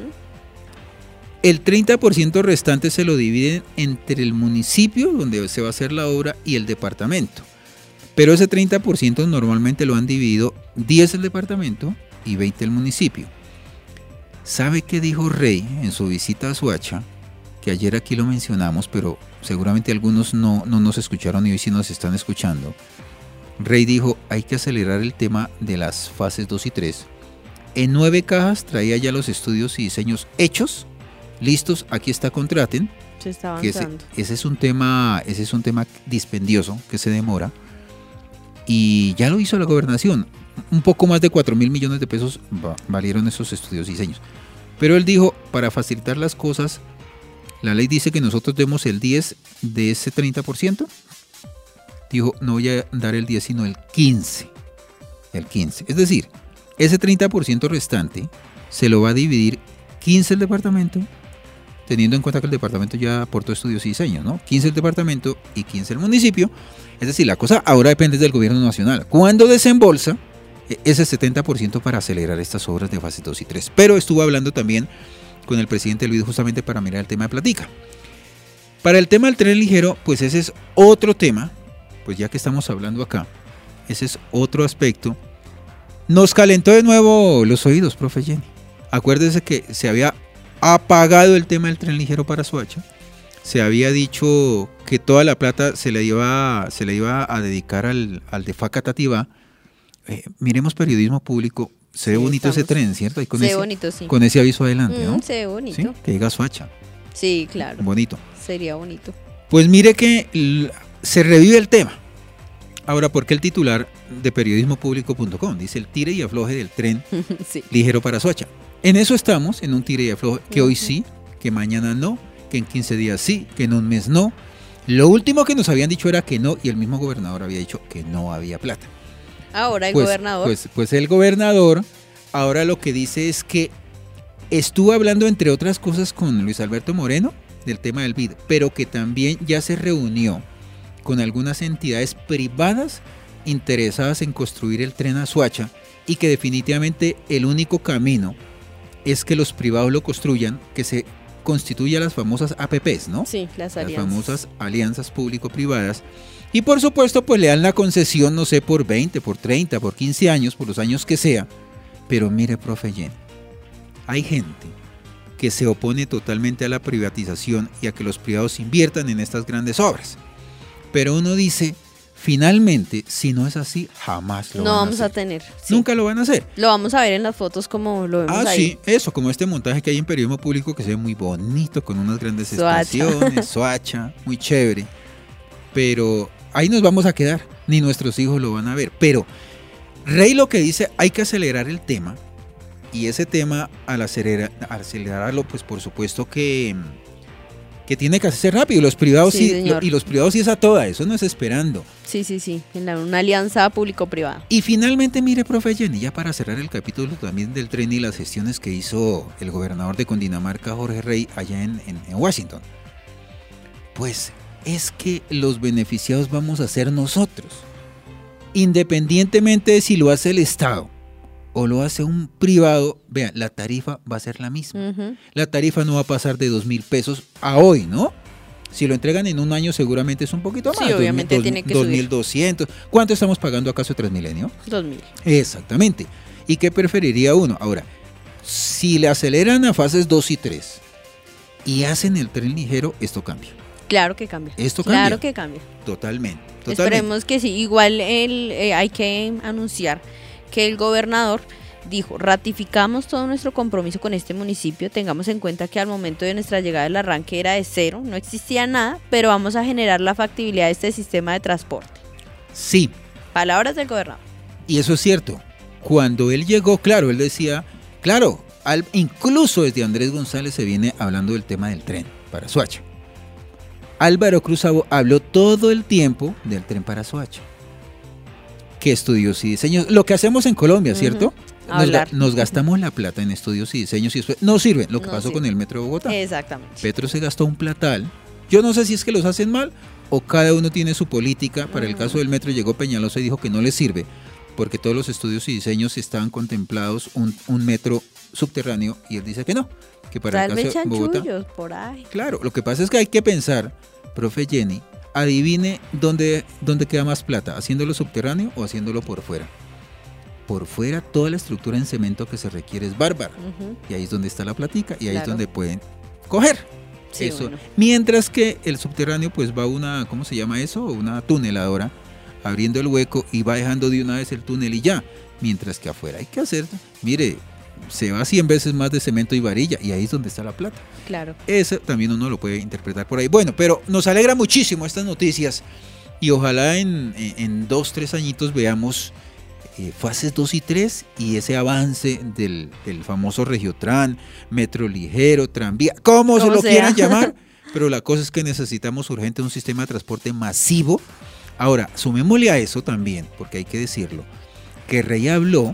El 30% restante se lo dividen entre el municipio, donde se va a hacer la obra, y el departamento. Pero ese 30% normalmente lo han dividido 10 el departamento y 20 el municipio. ¿Sabe qué dijo Rey en su visita a Soacha? Que ayer aquí lo mencionamos, pero seguramente algunos no nos escucharon y hoy sí nos están escuchando. Rey dijo, hay que acelerar el tema de las fases 2 y 3. En 9 cajas traía ya los estudios y diseños hechos, listos, aquí está, contraten. Se está avanzando. Ese es un tema dispendioso que se demora. Y ya lo hizo la gobernación. Un poco más de 4.000 millones de pesos valieron esos estudios y diseños. Pero él dijo, para facilitar las cosas, la ley dice que nosotros demos el 10 de ese 30%. Dijo, no voy a dar el 10, sino el 15. El 15. Es decir, ese 30% restante se lo va a dividir 15 el departamento, teniendo en cuenta que el departamento ya aportó estudios y diseños, ¿no? 15 el departamento y 15 el municipio. Es decir, la cosa ahora depende del gobierno nacional. ¿Cuándo desembolsa ese 70% para acelerar estas obras de fase 2 y 3? Pero estuvo hablando también con el presidente Luis justamente para mirar el tema de platica. Para el tema del tren ligero, pues ese es otro tema, pues ya que estamos hablando acá, ese es otro aspecto. Nos calentó de nuevo los oídos, profe Jenny. Acuérdese que se había apagado el tema del tren ligero para Soacha. Se había dicho que toda la plata se le iba a dedicar al de Facatativá. Miremos periodismo público. Se ve bonito ese tren, ¿cierto? Y con bonito, sí. Con ese aviso adelante, ¿no? Se ve bonito. ¿Sí? Que diga Soacha. Sí, claro. Bonito. Sería bonito. Pues mire que se revive el tema. Ahora, ¿por qué el titular de periodismopúblico.com dice el tire y afloje del tren ligero para Soacha? En eso estamos, en un tire y afloje, que hoy sí, que mañana no, que en 15 días sí, que en un mes no. Lo último que nos habían dicho era que no, y el mismo gobernador había dicho que no había plata. Ahora el gobernador. Pues el gobernador ahora lo que dice es que estuvo hablando, entre otras cosas, con Luis Alberto Moreno del tema del BID, pero que también ya se reunió con algunas entidades privadas interesadas en construir el tren a Soacha, y que definitivamente el único camino es que los privados lo construyan, que se constituya las famosas APPs, ¿no? Sí, las famosas alianzas público-privadas. Y por supuesto, pues le dan la concesión, no sé, por 20, por 30, por 15 años, por los años que sea. Pero mire, profe Jenny, hay gente que se opone totalmente a la privatización y a que los privados inviertan en estas grandes obras. Pero uno dice, finalmente, si no es así, jamás lo van a hacer. No vamos a tener. Sí. Nunca lo van a hacer. Lo vamos a ver en las fotos como lo vemos ahí. Sí, eso, como este montaje que hay en Periodismo Público, que se ve muy bonito, con unas grandes estaciones, Soacha, muy chévere. Pero ahí nos vamos a quedar, ni nuestros hijos lo van a ver. Pero Rey lo que dice, hay que acelerar el tema, y ese tema, al acelerarlo, pues por supuesto que tiene que hacerse rápido. Los privados y los privados sí es a toda, eso no es esperando. Sí, en una alianza público-privada. Y finalmente, mire, profe Jenny, ya para cerrar el capítulo también del tren y las gestiones que hizo el gobernador de Cundinamarca, Jorge Rey, allá en Washington. Pues es que los beneficiados vamos a ser nosotros, independientemente de si lo hace el Estado o lo hace un privado. Vean, la tarifa va a ser la misma. La tarifa no va a pasar de 2.000 pesos a hoy, ¿no? Si lo entregan en un año seguramente es un poquito más. Sí, obviamente tiene que subir. 2.200. ¿Cuánto estamos pagando acaso Transmilenio? 2.000. Exactamente. ¿Y qué preferiría uno? Ahora, si le aceleran a fases 2 y 3 y hacen el tren ligero, esto cambia. Claro que cambia. Esto cambia. Claro que cambia. Totalmente. Esperemos que sí. Igual hay que anunciar que el gobernador dijo: ratificamos todo nuestro compromiso con este municipio, tengamos en cuenta que al momento de nuestra llegada el arranque era de cero, no existía nada, pero vamos a generar la factibilidad de este sistema de transporte. Sí. Palabras del gobernador. Y eso es cierto. Cuando él llegó, claro, él decía, claro, incluso desde Andrés González se viene hablando del tema del tren para Soacha. Álvaro Cruz habló todo el tiempo del tren para Soacha. ¿Qué estudios y diseños? Lo que hacemos en Colombia, ¿cierto? Nos gastamos la plata en estudios y diseños y después no sirven. Lo que pasó con el Metro de Bogotá. Exactamente. Petro se gastó un platal. Yo no sé si es que los hacen mal o cada uno tiene su política. Para el caso del Metro llegó Peñalosa y dijo que no le sirve, porque todos los estudios y diseños estaban contemplados un metro subterráneo, y él dice que no, que para el caso de Bogotá. Por ahí. Claro, lo que pasa es que hay que pensar, profe Jenny, adivine dónde queda más plata, haciéndolo subterráneo o haciéndolo por fuera. Por fuera, toda la estructura en cemento que se requiere es bárbara, y ahí es donde está la platica, y ahí es donde pueden coger. Sí, eso. Bueno. Mientras que el subterráneo pues va una, ¿cómo se llama eso? Una tuneladora, abriendo el hueco y va dejando de una vez el túnel y ya. Mientras que afuera hay que hacer, mire, se va 100 veces más de cemento y varilla, y ahí es donde está la plata. Claro. Eso también uno lo puede interpretar por ahí. Bueno, pero nos alegra muchísimo estas noticias, y ojalá en 2-3 añitos veamos fases 2 y 3 y ese avance del famoso Regiotran, Metro Ligero, tranvía, como se lo quieran llamar, pero la cosa es que necesitamos urgente un sistema de transporte masivo. Ahora, sumémosle a eso también, porque hay que decirlo, que Rey habló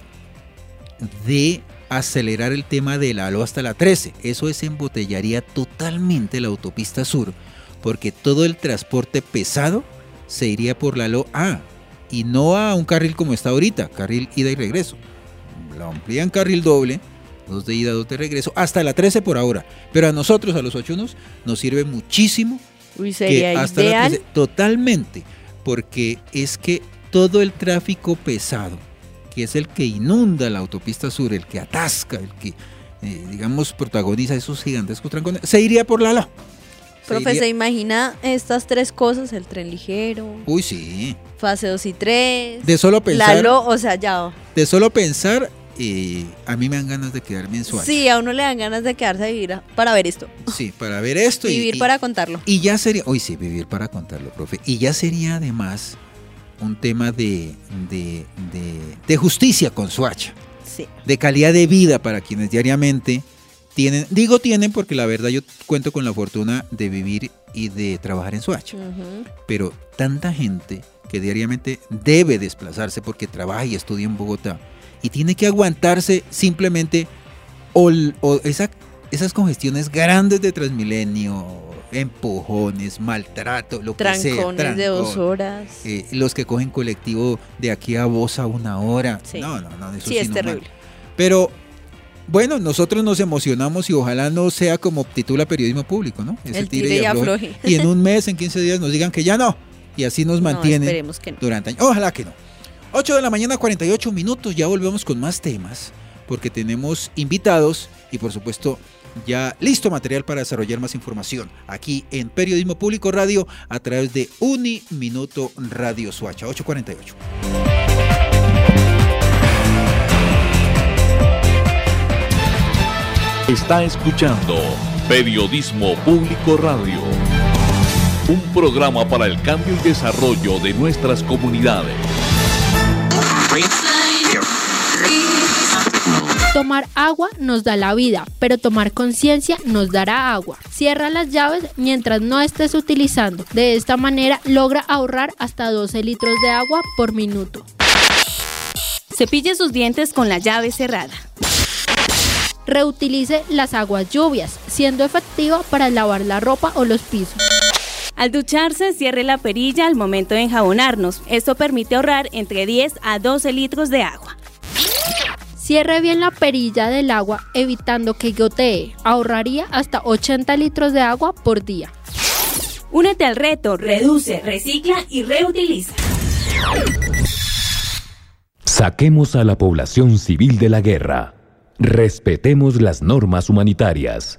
de acelerar el tema de la ALO hasta la 13. Eso embotellaría totalmente la autopista sur, porque todo el transporte pesado se iría por la ALO A, y no a un carril como está ahorita, carril ida y regreso. Lo amplían carril doble, 2 de ida, 2 de regreso, hasta la 13 por ahora. Pero a nosotros, a los ochunos, nos sirve muchísimo. Sería que hasta ideal. la 13, totalmente, porque es que todo el tráfico pesado, que es el que inunda la autopista sur, el que atasca, el que, digamos, protagoniza esos gigantescos trancones, se iría por la ALO. Profe, ¿se imagina estas 3 cosas? El tren ligero. Uy, sí. Fase 2 y 3. De solo pensar. La ALO, o sea, ya. De solo pensar, a mí me dan ganas de quedarme en Soacha. Sí, a uno le dan ganas de quedarse a vivir para ver esto. Sí, para ver esto. Vivir para contarlo. Y ya sería, uy, sí, vivir para contarlo, profe. Y ya sería además un tema de justicia con Soacha. Sí. De calidad de vida para quienes diariamente tienen porque la verdad yo cuento con la fortuna de vivir y de trabajar en Soacha. Pero tanta gente que diariamente debe desplazarse porque trabaja y estudia en Bogotá y tiene que aguantarse simplemente esas congestiones grandes de Transmilenio, empujones, maltrato, lo que sea. Trancones de 2 horas. Los que cogen colectivo de aquí a Bosa 1 hora. Sí. No, eso sí es terrible. Pero bueno, nosotros nos emocionamos y ojalá no sea como titula Periodismo Público, ¿no? Ese el tire y afloje. Y en un mes, en 15 días nos digan que ya no. Y así nos mantienen esperemos que no. durante años. Ojalá que no. 8 de la mañana, 48 minutos. Ya volvemos con más temas porque tenemos invitados y por supuesto ya listo material para desarrollar más información aquí en Periodismo Público Radio a través de Uniminuto Radio Soacha. 8:48. Está escuchando Periodismo Público Radio, un programa para el cambio y desarrollo de nuestras comunidades. Tomar agua nos da la vida, pero tomar conciencia nos dará agua. Cierra las llaves mientras no estés utilizando. De esta manera logra ahorrar hasta 12 litros de agua por minuto. Cepille sus dientes con la llave cerrada. Reutilice las aguas lluvias, siendo efectiva para lavar la ropa o los pisos. Al ducharse, cierre la perilla al momento de enjabonarnos. Esto permite ahorrar entre 10 a 12 litros de agua. Cierre bien la perilla del agua, evitando que gotee. Ahorraría hasta 80 litros de agua por día. Únete al reto, reduce, recicla y reutiliza. Saquemos a la población civil de la guerra. Respetemos las normas humanitarias.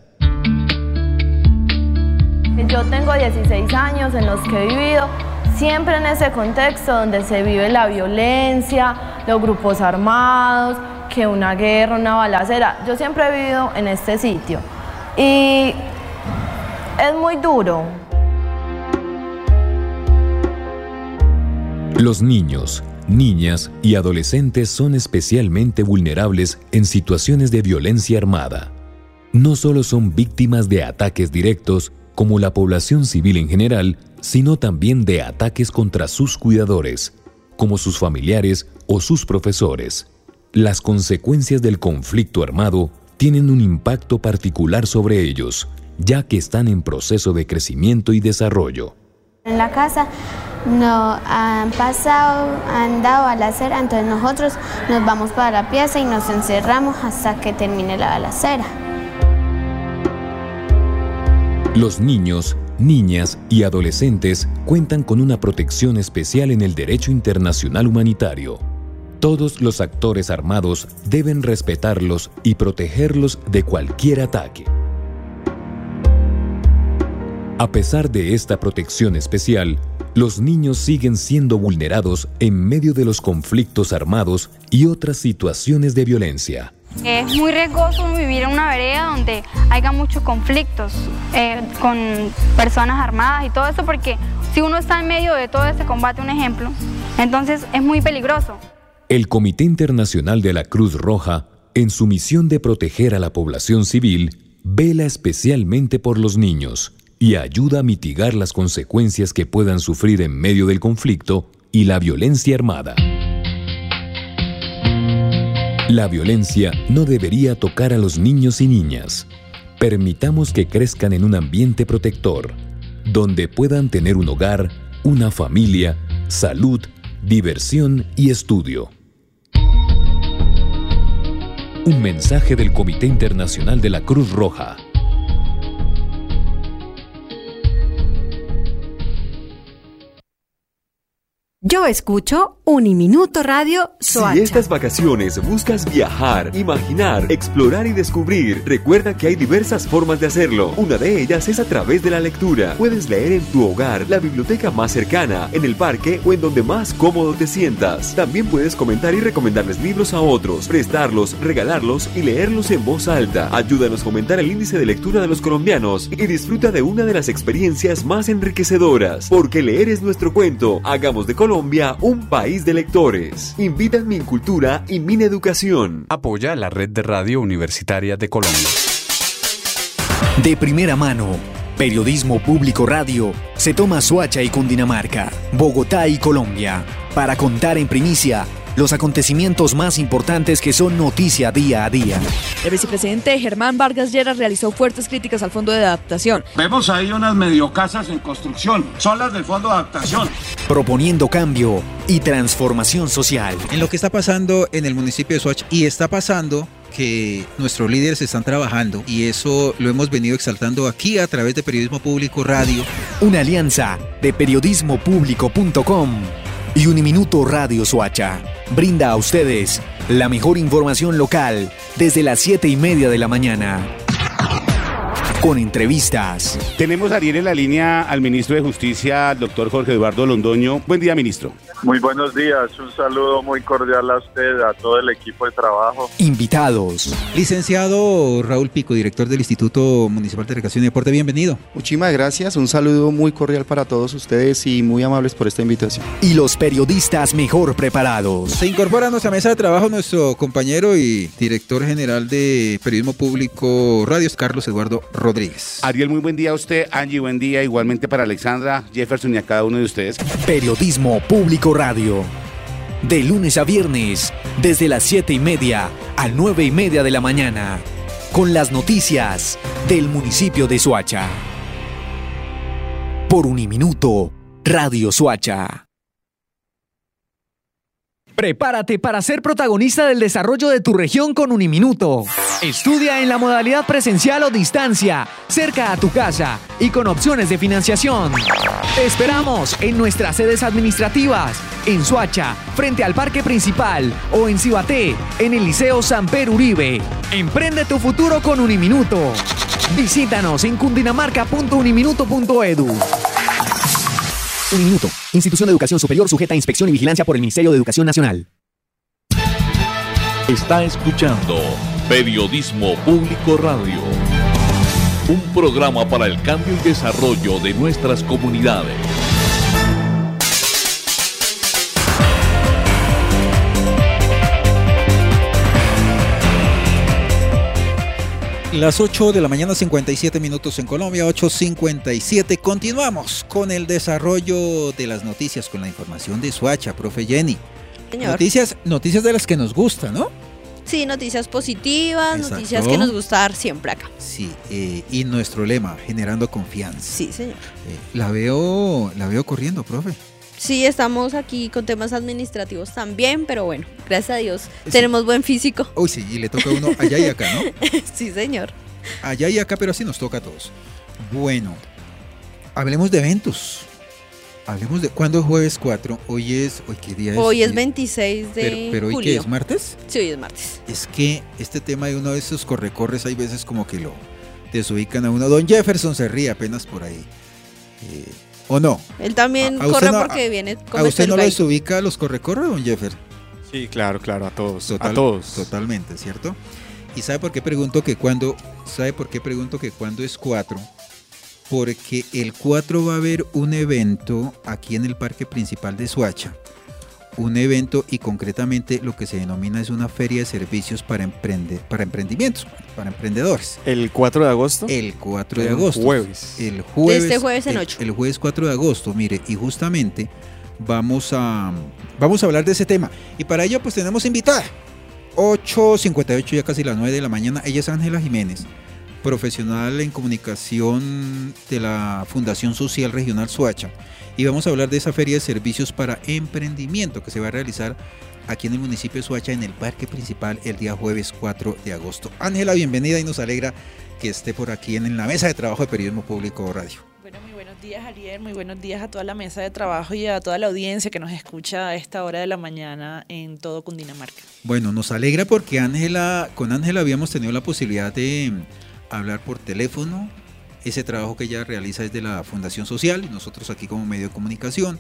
Yo tengo 16 años en los que he vivido siempre en ese contexto donde se vive la violencia, los grupos armados, que una guerra, una balacera. Yo siempre he vivido en este sitio y es muy duro. Los niños, niñas y adolescentes son especialmente vulnerables en situaciones de violencia armada. No solo son víctimas de ataques directos, como la población civil en general, sino también de ataques contra sus cuidadores, como sus familiares o sus profesores. Las consecuencias del conflicto armado tienen un impacto particular sobre ellos, ya que están en proceso de crecimiento y desarrollo. En la casa no han dado balacera, entonces nosotros nos vamos para la pieza y nos encerramos hasta que termine la balacera. Los niños, niñas y adolescentes cuentan con una protección especial en el derecho internacional humanitario. Todos los actores armados deben respetarlos y protegerlos de cualquier ataque. A pesar de esta protección especial, los niños siguen siendo vulnerados en medio de los conflictos armados y otras situaciones de violencia. Es muy riesgoso vivir en una vereda donde haya muchos conflictos con personas armadas y todo eso, porque si uno está en medio de todo este combate, un ejemplo, entonces es muy peligroso. El Comité Internacional de la Cruz Roja, en su misión de proteger a la población civil, vela especialmente por los niños y ayuda a mitigar las consecuencias que puedan sufrir en medio del conflicto y la violencia armada. La violencia no debería tocar a los niños y niñas. Permitamos que crezcan en un ambiente protector, donde puedan tener un hogar, una familia, salud, diversión y estudio. Un mensaje del Comité Internacional de la Cruz Roja. Yo escucho Uniminuto Radio Soacha. Si estas vacaciones buscas viajar, imaginar, explorar y descubrir, recuerda que hay diversas formas de hacerlo. Una de ellas es a través de la lectura. Puedes leer en tu hogar, la biblioteca más cercana, en el parque o en donde más cómodo te sientas. También puedes comentar y recomendarles libros a otros, prestarlos, regalarlos y leerlos en voz alta. Ayúdanos a aumentar el índice de lectura de los colombianos y disfruta de una de las experiencias más enriquecedoras. Porque leer es nuestro cuento. Hagamos de Colombia un país de lectores. Invita en Mincultura y Mineducación. Apoya la Red de Radio Universitaria de Colombia. De primera mano, Periodismo Público Radio se toma Soacha y Cundinamarca, Bogotá y Colombia, para contar en primicia los acontecimientos más importantes que son noticia día a día. El vicepresidente Germán Vargas Lleras realizó fuertes críticas al Fondo de Adaptación. Vemos ahí unas mediocasas en construcción, son las del Fondo de Adaptación. Proponiendo cambio y transformación social. En lo que está pasando en el municipio de Soacha, y está pasando que nuestros líderes están trabajando, y eso lo hemos venido exaltando aquí a través de Periodismo Público Radio. Una alianza de periodismopúblico.com y Uniminuto Radio Soacha brinda a ustedes la mejor información local desde las 7:30 de la mañana. Con entrevistas. Tenemos a Ariel en la línea al ministro de Justicia, al doctor Jorge Eduardo Londoño. Buen día, ministro. Muy buenos días, un saludo muy cordial a usted, a todo el equipo de trabajo. Invitados. Licenciado Raúl Pico, director del Instituto Municipal de Recreación y Deporte, bienvenido. Muchísimas gracias, un saludo muy cordial para todos ustedes y muy amables por esta invitación. Y los periodistas mejor preparados. Se incorpora a nuestra mesa de trabajo nuestro compañero y director general de Periodismo Público Radio, Carlos Eduardo Rodríguez. Ariel, muy buen día a usted. Angie, buen día. Igualmente para Alexandra, Jefferson y a cada uno de ustedes. Periodismo Público Radio. De lunes a viernes, desde las 7:30 a 9:30 de la mañana. Con las noticias del municipio de Soacha. Por Uniminuto Radio Soacha. Prepárate para ser protagonista del desarrollo de tu región con Uniminuto. Estudia en la modalidad presencial o distancia, cerca a tu casa y con opciones de financiación. Te esperamos en nuestras sedes administrativas, en Soacha, frente al Parque Principal, o en Cibaté, en el Liceo Samper Uribe. Emprende tu futuro con Uniminuto. Visítanos en cundinamarca.uniminuto.edu. Uniminuto, institución de educación superior sujeta a inspección y vigilancia por el Ministerio de Educación Nacional. Está escuchando Periodismo Público Radio, un programa para el cambio y desarrollo de nuestras comunidades. Las 8 de la mañana, 57 minutos en Colombia, 8:57. Continuamos con el desarrollo de las noticias, con la información de Soacha, profe Jenny. Señor. Noticias de las que nos gustan, ¿no? Sí, noticias positivas, Exacto. Noticias que nos gusta dar siempre acá. Sí, y nuestro lema, generando confianza. Sí, señor. La veo corriendo, profe. Sí, estamos aquí con temas administrativos también, pero bueno, gracias a Dios, tenemos buen físico. Uy, sí, y le toca a uno allá y acá, ¿no? Sí, señor. Allá y acá, pero así nos toca a todos. Bueno, hablemos de eventos. Hablemos de... ¿Cuándo es jueves 4? Hoy ¿qué día es? Hoy es 26 de pero julio. ¿hoy qué es? ¿Martes? Sí, hoy es martes. Es que este tema de uno de esos corre-corres, hay veces como que lo desubican a uno. Don Jefferson se ríe apenas por ahí. ¿O no? Él también corre porque viene con ¿A usted no lo desubica los corre-corre, don Jeffer? Sí, claro, a todos. A todos. Totalmente, ¿cierto? ¿Y sabe por qué pregunto que cuándo es 4? Porque el 4 va a haber un evento aquí en el Parque Principal de Soacha. Un evento, y concretamente lo que se denomina es una feria de servicios para emprendimientos, para emprendedores. ¿El 4 de agosto? El 4 de agosto. Jueves. El jueves. Este jueves en 8. El jueves 4 de agosto, mire, y justamente vamos a hablar de ese tema. Y para ello pues tenemos invitada. 8:58, ya casi las 9 de la mañana. Ella es Ángela Jiménez, profesional en comunicación de la Fundación Social Regional Soacha. Y vamos a hablar de esa feria de servicios para emprendimiento que se va a realizar aquí en el municipio de Soacha, en el Parque Principal, el día jueves 4 de agosto. Ángela, bienvenida, y nos alegra que esté por aquí en la mesa de trabajo de Periodismo Público Radio. Bueno, muy buenos días, Ariel, muy buenos días a toda la mesa de trabajo y a toda la audiencia que nos escucha a esta hora de la mañana en todo Cundinamarca. Bueno, nos alegra porque con Ángela habíamos tenido la posibilidad de hablar por teléfono. Ese trabajo que ella realiza es de la Fundación Social y nosotros aquí como medio de comunicación,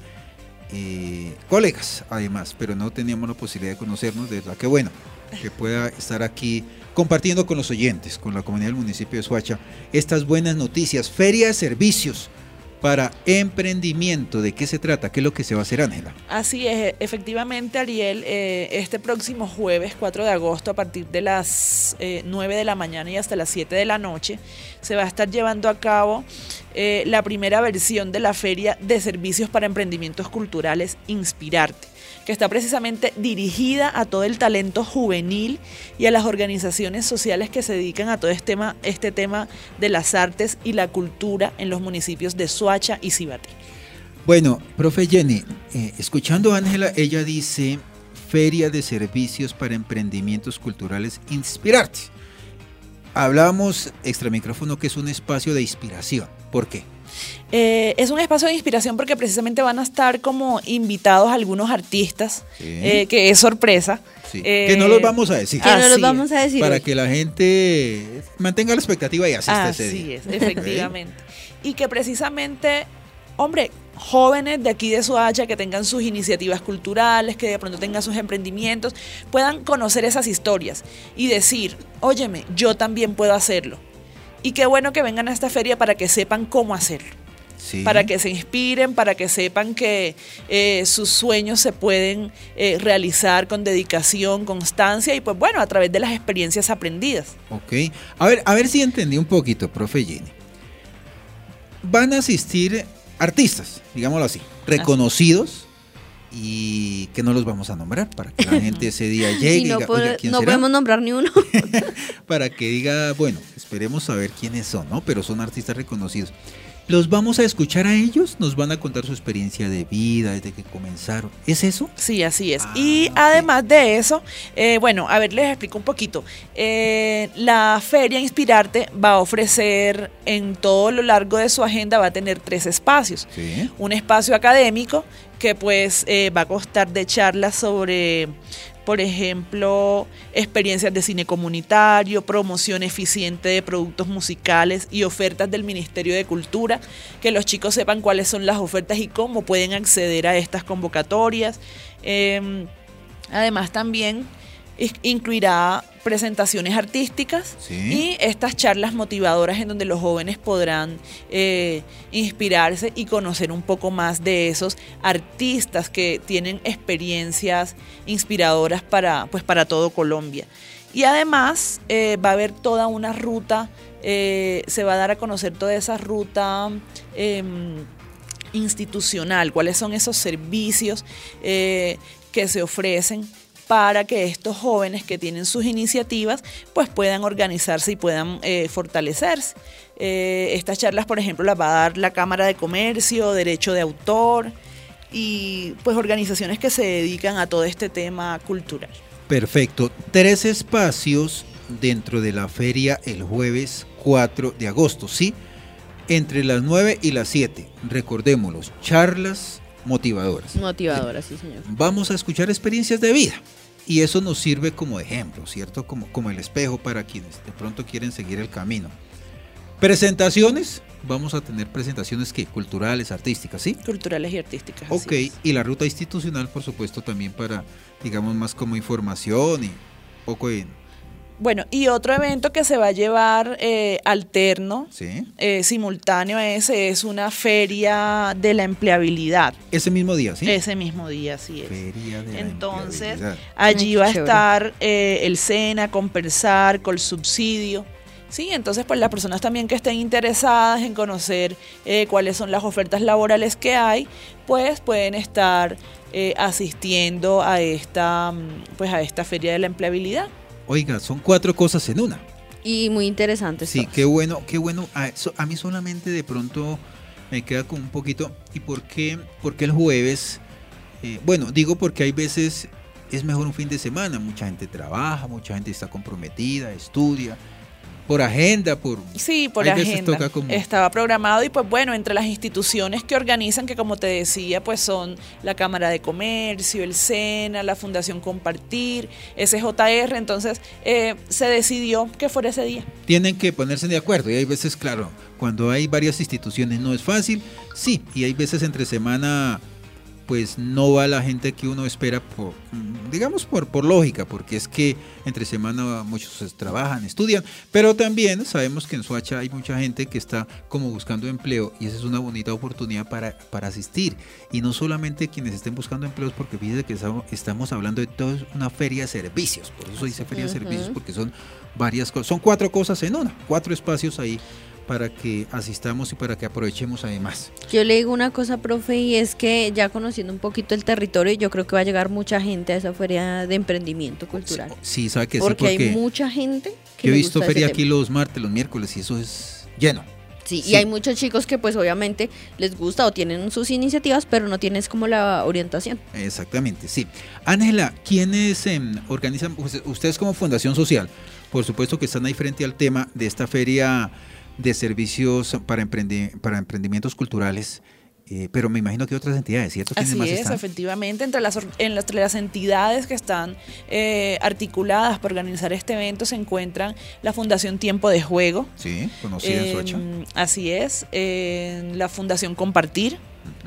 colegas además, pero no teníamos la posibilidad de conocernos. De verdad que bueno que pueda estar aquí compartiendo con los oyentes, con la comunidad del municipio de Soacha, estas buenas noticias. Feria de servicios para emprendimiento. ¿De qué se trata? ¿Qué es lo que se va a hacer, Ángela? Así es, efectivamente, Ariel, este próximo jueves 4 de agosto a partir de las 9 de la mañana y hasta las 7 de la noche se va a estar llevando a cabo la primera versión de la Feria de Servicios para Emprendimientos Culturales Inspirarte, que está precisamente dirigida a todo el talento juvenil y a las organizaciones sociales que se dedican a todo este tema de las artes y la cultura en los municipios de Soacha y Cibaté. Bueno, profe Jenny, escuchando a Ángela, ella dice Feria de Servicios para Emprendimientos Culturales Inspirarte. Hablábamos extra micrófono que es un espacio de inspiración. ¿Por qué? Es un espacio de inspiración porque precisamente van a estar como invitados algunos artistas, que es sorpresa. Sí. Que no los vamos a decir. Que no los vamos a decir. Para que la gente mantenga la expectativa y asista ese día. Así es, efectivamente. Y que precisamente, hombre, jóvenes de aquí de Soacha que tengan sus iniciativas culturales, que de pronto tengan sus emprendimientos, puedan conocer esas historias y decir, óyeme, yo también puedo hacerlo. Y qué bueno que vengan a esta feria para que sepan cómo hacerlo, para que se inspiren, para que sepan que sus sueños se pueden realizar con dedicación, constancia y pues bueno, a través de las experiencias aprendidas. Ok, a ver si entendí un poquito, profe Jenny. Van a asistir artistas, digámoslo así, reconocidos y que no los vamos a nombrar para que la gente ese día llegue y diga, oiga, ¿quién no será? podemos nombrar ni uno. Para que diga, bueno, esperemos saber quiénes son, ¿no? Pero son artistas reconocidos. ¿Los vamos a escuchar a ellos? ¿Nos van a contar su experiencia de vida desde que comenzaron? ¿Es eso? Sí, así es. Y además de eso, bueno, a ver, les explico un poquito. La Feria Inspirarte va a ofrecer en todo lo largo de su agenda, va a tener 3 espacios. Sí. Un espacio académico que pues va a constar de charlas sobre, por ejemplo, experiencias de cine comunitario, promoción eficiente de productos musicales y ofertas del Ministerio de Cultura, que los chicos sepan cuáles son las ofertas y cómo pueden acceder a estas convocatorias. Además también incluirá presentaciones artísticas y estas charlas motivadoras en donde los jóvenes podrán inspirarse y conocer un poco más de esos artistas que tienen experiencias inspiradoras para todo Colombia. Y además va a haber toda una ruta, se va a dar a conocer toda esa ruta institucional, cuáles son esos servicios que se ofrecen para que estos jóvenes que tienen sus iniciativas pues puedan organizarse y puedan fortalecerse. Estas charlas, por ejemplo, las va a dar la Cámara de Comercio, Derecho de Autor y pues organizaciones que se dedican a todo este tema cultural. Perfecto. 3 espacios dentro de la feria el jueves 4 de agosto, ¿sí? Entre las 9 y las 7. Recordémoslos, charlas motivadoras. Motivadoras, sí, señor. Vamos a escuchar experiencias de vida y eso nos sirve como ejemplo, ¿cierto? Como el espejo para quienes de pronto quieren seguir el camino. Presentaciones, vamos a tener presentaciones ¿qué? Culturales, artísticas, ¿sí? Culturales y artísticas. Ok, y la ruta institucional, por supuesto, también para, digamos, más como información y poco en... Bueno, y otro evento que se va a llevar alterno, simultáneo a ese, es una feria de la empleabilidad. Ese mismo día, ¿sí? Ese mismo día, sí es. Feria de Entonces, la allí va a estar el SENA, Compensar, Colsubsidio. Sí, entonces pues las personas también que estén interesadas en conocer cuáles son las ofertas laborales que hay, pues pueden estar asistiendo a esta feria de la empleabilidad. Oiga, son 4 cosas en una. Y muy interesantes. Sí, qué bueno. A mí solamente de pronto me queda como un poquito. ¿Y por qué el jueves? Bueno, digo porque hay veces es mejor un fin de semana. Mucha gente trabaja, mucha gente está comprometida, estudia. Por agenda, Sí, por agenda. Estaba programado y pues bueno, entre las instituciones que organizan, que como te decía, pues son la Cámara de Comercio, el SENA, la Fundación Compartir, SJR, entonces se decidió que fuera ese día. Tienen que ponerse de acuerdo y hay veces, claro, cuando hay varias instituciones no es fácil, sí, y hay veces entre semana pues no va la gente que uno espera por lógica, porque es que entre semana muchos trabajan, estudian, pero también sabemos que en Soacha hay mucha gente que está como buscando empleo y esa es una bonita oportunidad para asistir, y no solamente quienes estén buscando empleos, porque fíjense que estamos hablando de toda una feria de servicios, por eso dice feria de servicios, porque son varias cosas, son 4 cosas en una, 4 espacios ahí para que asistamos y para que aprovechemos además. Yo le digo una cosa, profe, y es que ya conociendo un poquito el territorio, yo creo que va a llegar mucha gente a esa feria de emprendimiento cultural. Sí, sabe que porque sí, porque hay mucha gente que yo he le visto gusta feria ese aquí tema. los martes, los miércoles, y eso es lleno. Sí, y hay muchos chicos que pues obviamente les gusta o tienen sus iniciativas, pero no tienes como la orientación. Exactamente, sí. Ángela, ¿quiénes organizan? Ustedes como Fundación Social, por supuesto que están ahí frente al tema de esta feria de servicios para emprendimientos culturales, pero me imagino que otras entidades, ¿cierto? Así más es, están? efectivamente, entre las entidades que están articuladas para organizar este evento se encuentran la Fundación Tiempo de Juego. Sí, conocida en Soacha. Así es, la Fundación Compartir,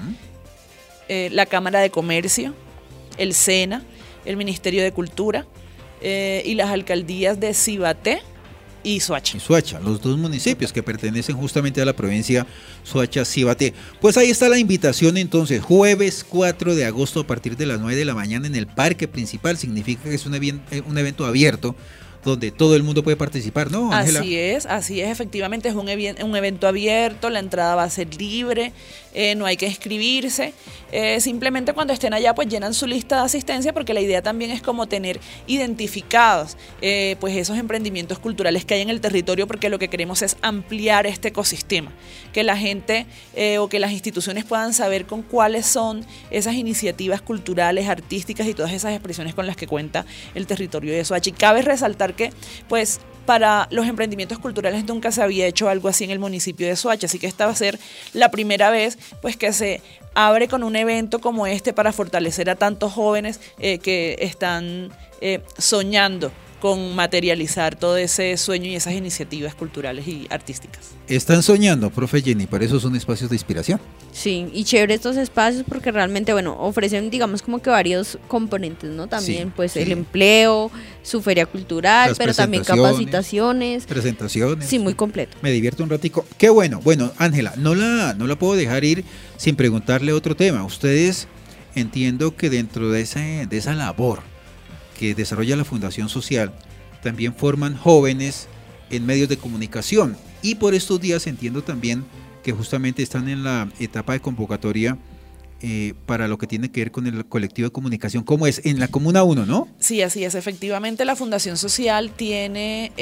la Cámara de Comercio, el SENA, el Ministerio de Cultura y las alcaldías de Cibaté y Soacha. Los 2 municipios que pertenecen justamente a la provincia Soacha-Cibaté. Pues ahí está la invitación entonces, jueves 4 de agosto a partir de las 9 de la mañana en el parque principal, significa que es un evento abierto donde todo el mundo puede participar, ¿no, Ángela? Así es, efectivamente es un evento abierto, la entrada va a ser libre, no hay que inscribirse, simplemente cuando estén allá pues llenan su lista de asistencia, porque la idea también es como tener identificados pues esos emprendimientos culturales que hay en el territorio, porque lo que queremos es ampliar este ecosistema, que la gente o que las instituciones puedan saber con cuáles son esas iniciativas culturales, artísticas y todas esas expresiones con las que cuenta el territorio de Soacha. Y cabe resaltar que pues para los emprendimientos culturales nunca se había hecho algo así en el municipio de Soacha, así que esta va a ser la primera vez pues que se abre con un evento como este para fortalecer a tantos jóvenes que están soñando con materializar todo ese sueño y esas iniciativas culturales y artísticas. Están soñando, profe Jenny, para eso son espacios de inspiración. Sí, y chévere estos espacios porque realmente, bueno, ofrecen, digamos, como que varios componentes, ¿no? También, Sí, pues, sí. el empleo, su feria cultural, Las pero también presentaciones. capacitaciones. Sí, muy completo. Me divierto un ratico. Qué bueno. Bueno, Ángela, no la puedo dejar ir sin preguntarle otro tema. Ustedes, entiendo que dentro de esa labor que desarrolla la Fundación Social, también forman jóvenes en medios de comunicación. Y por estos días entiendo también que justamente están en la etapa de convocatoria para lo que tiene que ver con el colectivo de comunicación. ¿Cómo es? En la Comuna 1, ¿no? Sí, así es. Efectivamente, la Fundación Social tiene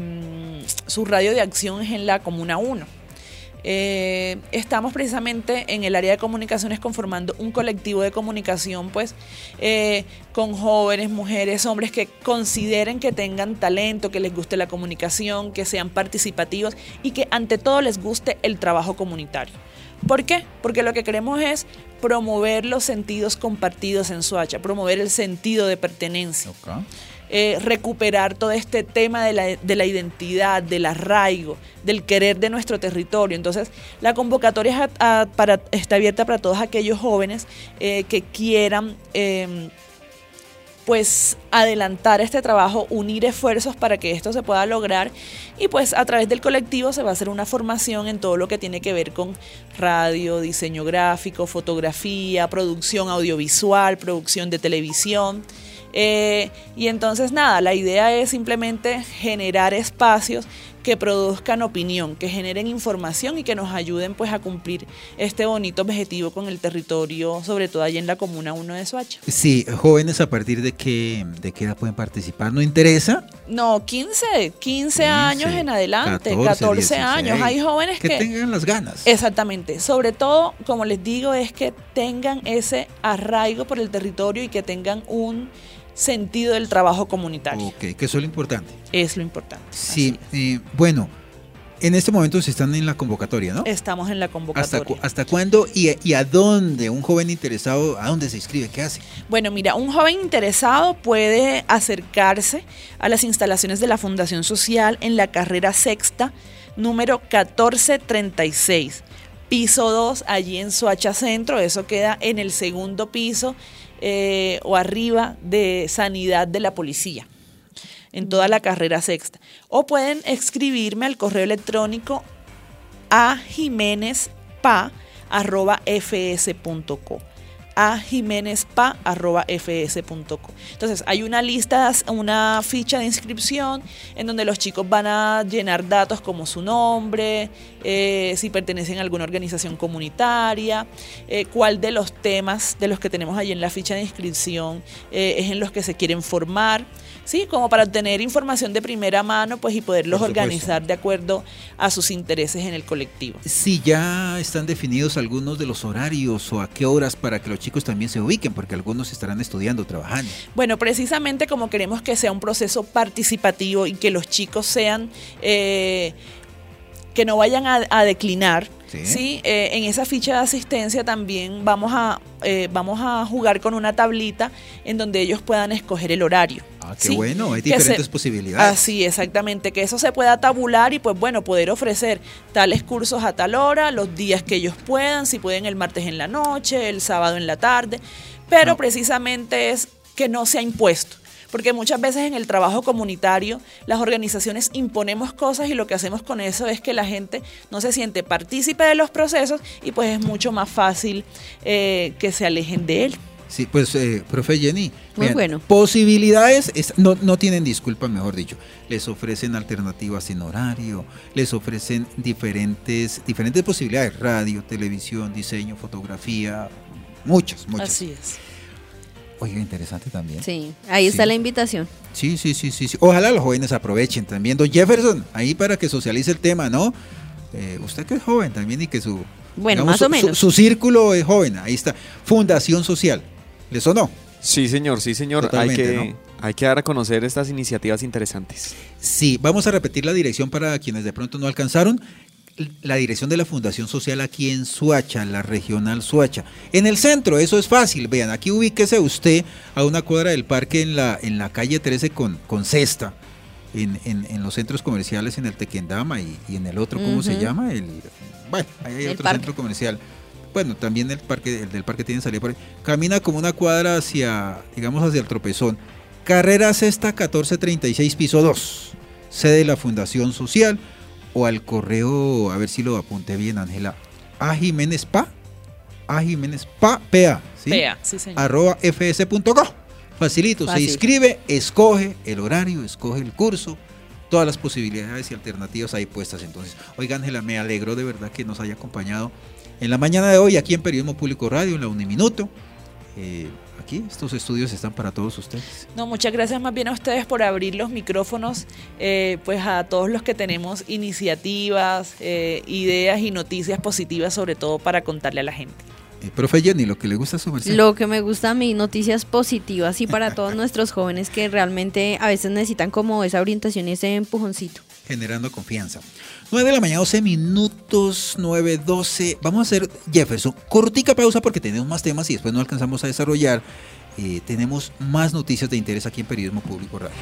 su radio de acción en la Comuna 1. Estamos precisamente en el área de comunicaciones conformando un colectivo de comunicación pues con jóvenes, mujeres, hombres que consideren que tengan talento, que les guste la comunicación, que sean participativos y que ante todo les guste el trabajo comunitario. ¿Por qué? Porque lo que queremos es promover los sentidos compartidos en Soacha, promover el sentido de pertenencia. Recuperar todo este tema de la identidad, del arraigo, del querer de nuestro territorio. Entonces, la convocatoria está abierta para todos aquellos jóvenes que quieran pues adelantar este trabajo, unir esfuerzos para que esto se pueda lograr, y pues a través del colectivo se va a hacer una formación en todo lo que tiene que ver con radio, diseño gráfico, fotografía, producción audiovisual, producción de televisión. Y entonces nada, la idea es simplemente generar espacios que produzcan opinión, que generen información y que nos ayuden pues a cumplir este bonito objetivo con el territorio, sobre todo allá en la Comuna 1 de Soacha. Sí, jóvenes, ¿a partir de qué edad pueden participar? ¿No interesa? No, 15 años en adelante, 14 16, años. Hay jóvenes que tengan las ganas. Exactamente. Sobre todo, como les digo, es que tengan ese arraigo por el territorio y que tengan un sentido del trabajo comunitario. Ok, que eso es lo importante. Es lo importante. Sí, bueno, en este momento se están en la convocatoria, ¿no? Estamos en la convocatoria. ¿Hasta cuándo y a dónde un joven interesado, a dónde se inscribe? ¿Qué hace? Bueno, mira, un joven interesado puede acercarse a las instalaciones de la Fundación Social en la carrera sexta, número 1436. piso 2, allí en Soacha Centro. Eso queda en el segundo piso o arriba de Sanidad de la Policía, en toda la carrera sexta. O pueden escribirme al correo electrónico a jimenezpa@fs.co. a jimenezpa@fs.co. Entonces hay una lista, una ficha de inscripción en donde los chicos van a llenar datos como su nombre, si pertenecen a alguna organización comunitaria, cuál de los temas de los que tenemos ahí en la ficha de inscripción es en los que se quieren formar, ¿sí? Como para obtener información de primera mano, pues, y poderlos organizar de acuerdo a sus intereses en el colectivo. Sí, ya están definidos algunos de los horarios o a qué horas para que los chicos también se ubiquen, porque algunos estarán estudiando, trabajando. Bueno, precisamente como queremos que sea un proceso participativo y que los chicos sean, que no vayan a declinar, ¿sí? En esa ficha de asistencia también vamos a jugar con una tablita en donde ellos puedan escoger el horario. Qué bueno, hay diferentes posibilidades. Así, exactamente, que eso se pueda tabular y pues bueno, poder ofrecer tales cursos a tal hora, los días que ellos puedan, si pueden el martes en la noche, el sábado en la tarde, pero precisamente es que no sea impuesto. Porque muchas veces en el trabajo comunitario las organizaciones imponemos cosas y lo que hacemos con eso es que la gente no se siente partícipe de los procesos y pues es mucho más fácil que se alejen de él. Sí, pues, profe Jenny, muy bueno. Posibilidades no tienen disculpa, mejor dicho. Les ofrecen alternativas sin horario, les ofrecen diferentes posibilidades, radio, televisión, diseño, fotografía, muchas. Así es. Oiga, interesante también. Sí, ahí está la invitación. Sí. Ojalá los jóvenes aprovechen también. Don Jefferson, ahí para que socialice el tema, ¿no? Usted que es joven también y que su... Bueno, digamos, más o menos. Su círculo es joven, ahí está. Fundación Social. ¿Les sonó? Sí, señor. Hay que dar a conocer estas iniciativas interesantes. Sí, vamos a repetir la dirección para quienes de pronto no alcanzaron. La dirección de la Fundación Social aquí en Soacha, la regional Soacha. En el centro, eso es fácil. Vean, aquí ubíquese usted a una cuadra del parque en la calle 13 con Cesta. En los centros comerciales, en el Tequendama y en el otro, ¿cómo se llama? Bueno, ahí hay otro centro comercial. Bueno, también el del parque tiene salida por ahí. Camina como una cuadra hacia el tropezón. Carrera Sexta 1436, piso 2. Sede de la Fundación Social. O al correo, a ver si lo apunté bien, Ángela. A jimenezpa, ¿sí? Sí, señor. @fs.co. Facilito, se inscribe, escoge el horario, escoge el curso, todas las posibilidades y alternativas ahí puestas. Entonces, oiga, Ángela, me alegro de verdad que nos haya acompañado en la mañana de hoy aquí en Periodismo Público Radio, en la Uniminuto. Aquí estos estudios están para todos ustedes. No, muchas gracias más bien a ustedes por abrir los micrófonos, pues a todos los que tenemos iniciativas, ideas y noticias positivas, sobre todo para contarle a la gente. Profe Jenny, lo que le gusta a su merced. Lo que me gusta a mí, noticias positivas y para todos nuestros jóvenes que realmente a veces necesitan como esa orientación y ese empujoncito. Generando confianza. 9 de la mañana, 12 minutos, 9:12. Vamos a hacer, Jefferson, cortica pausa porque tenemos más temas y después no alcanzamos a desarrollar. Tenemos más noticias de interés aquí en Periodismo Público Radio.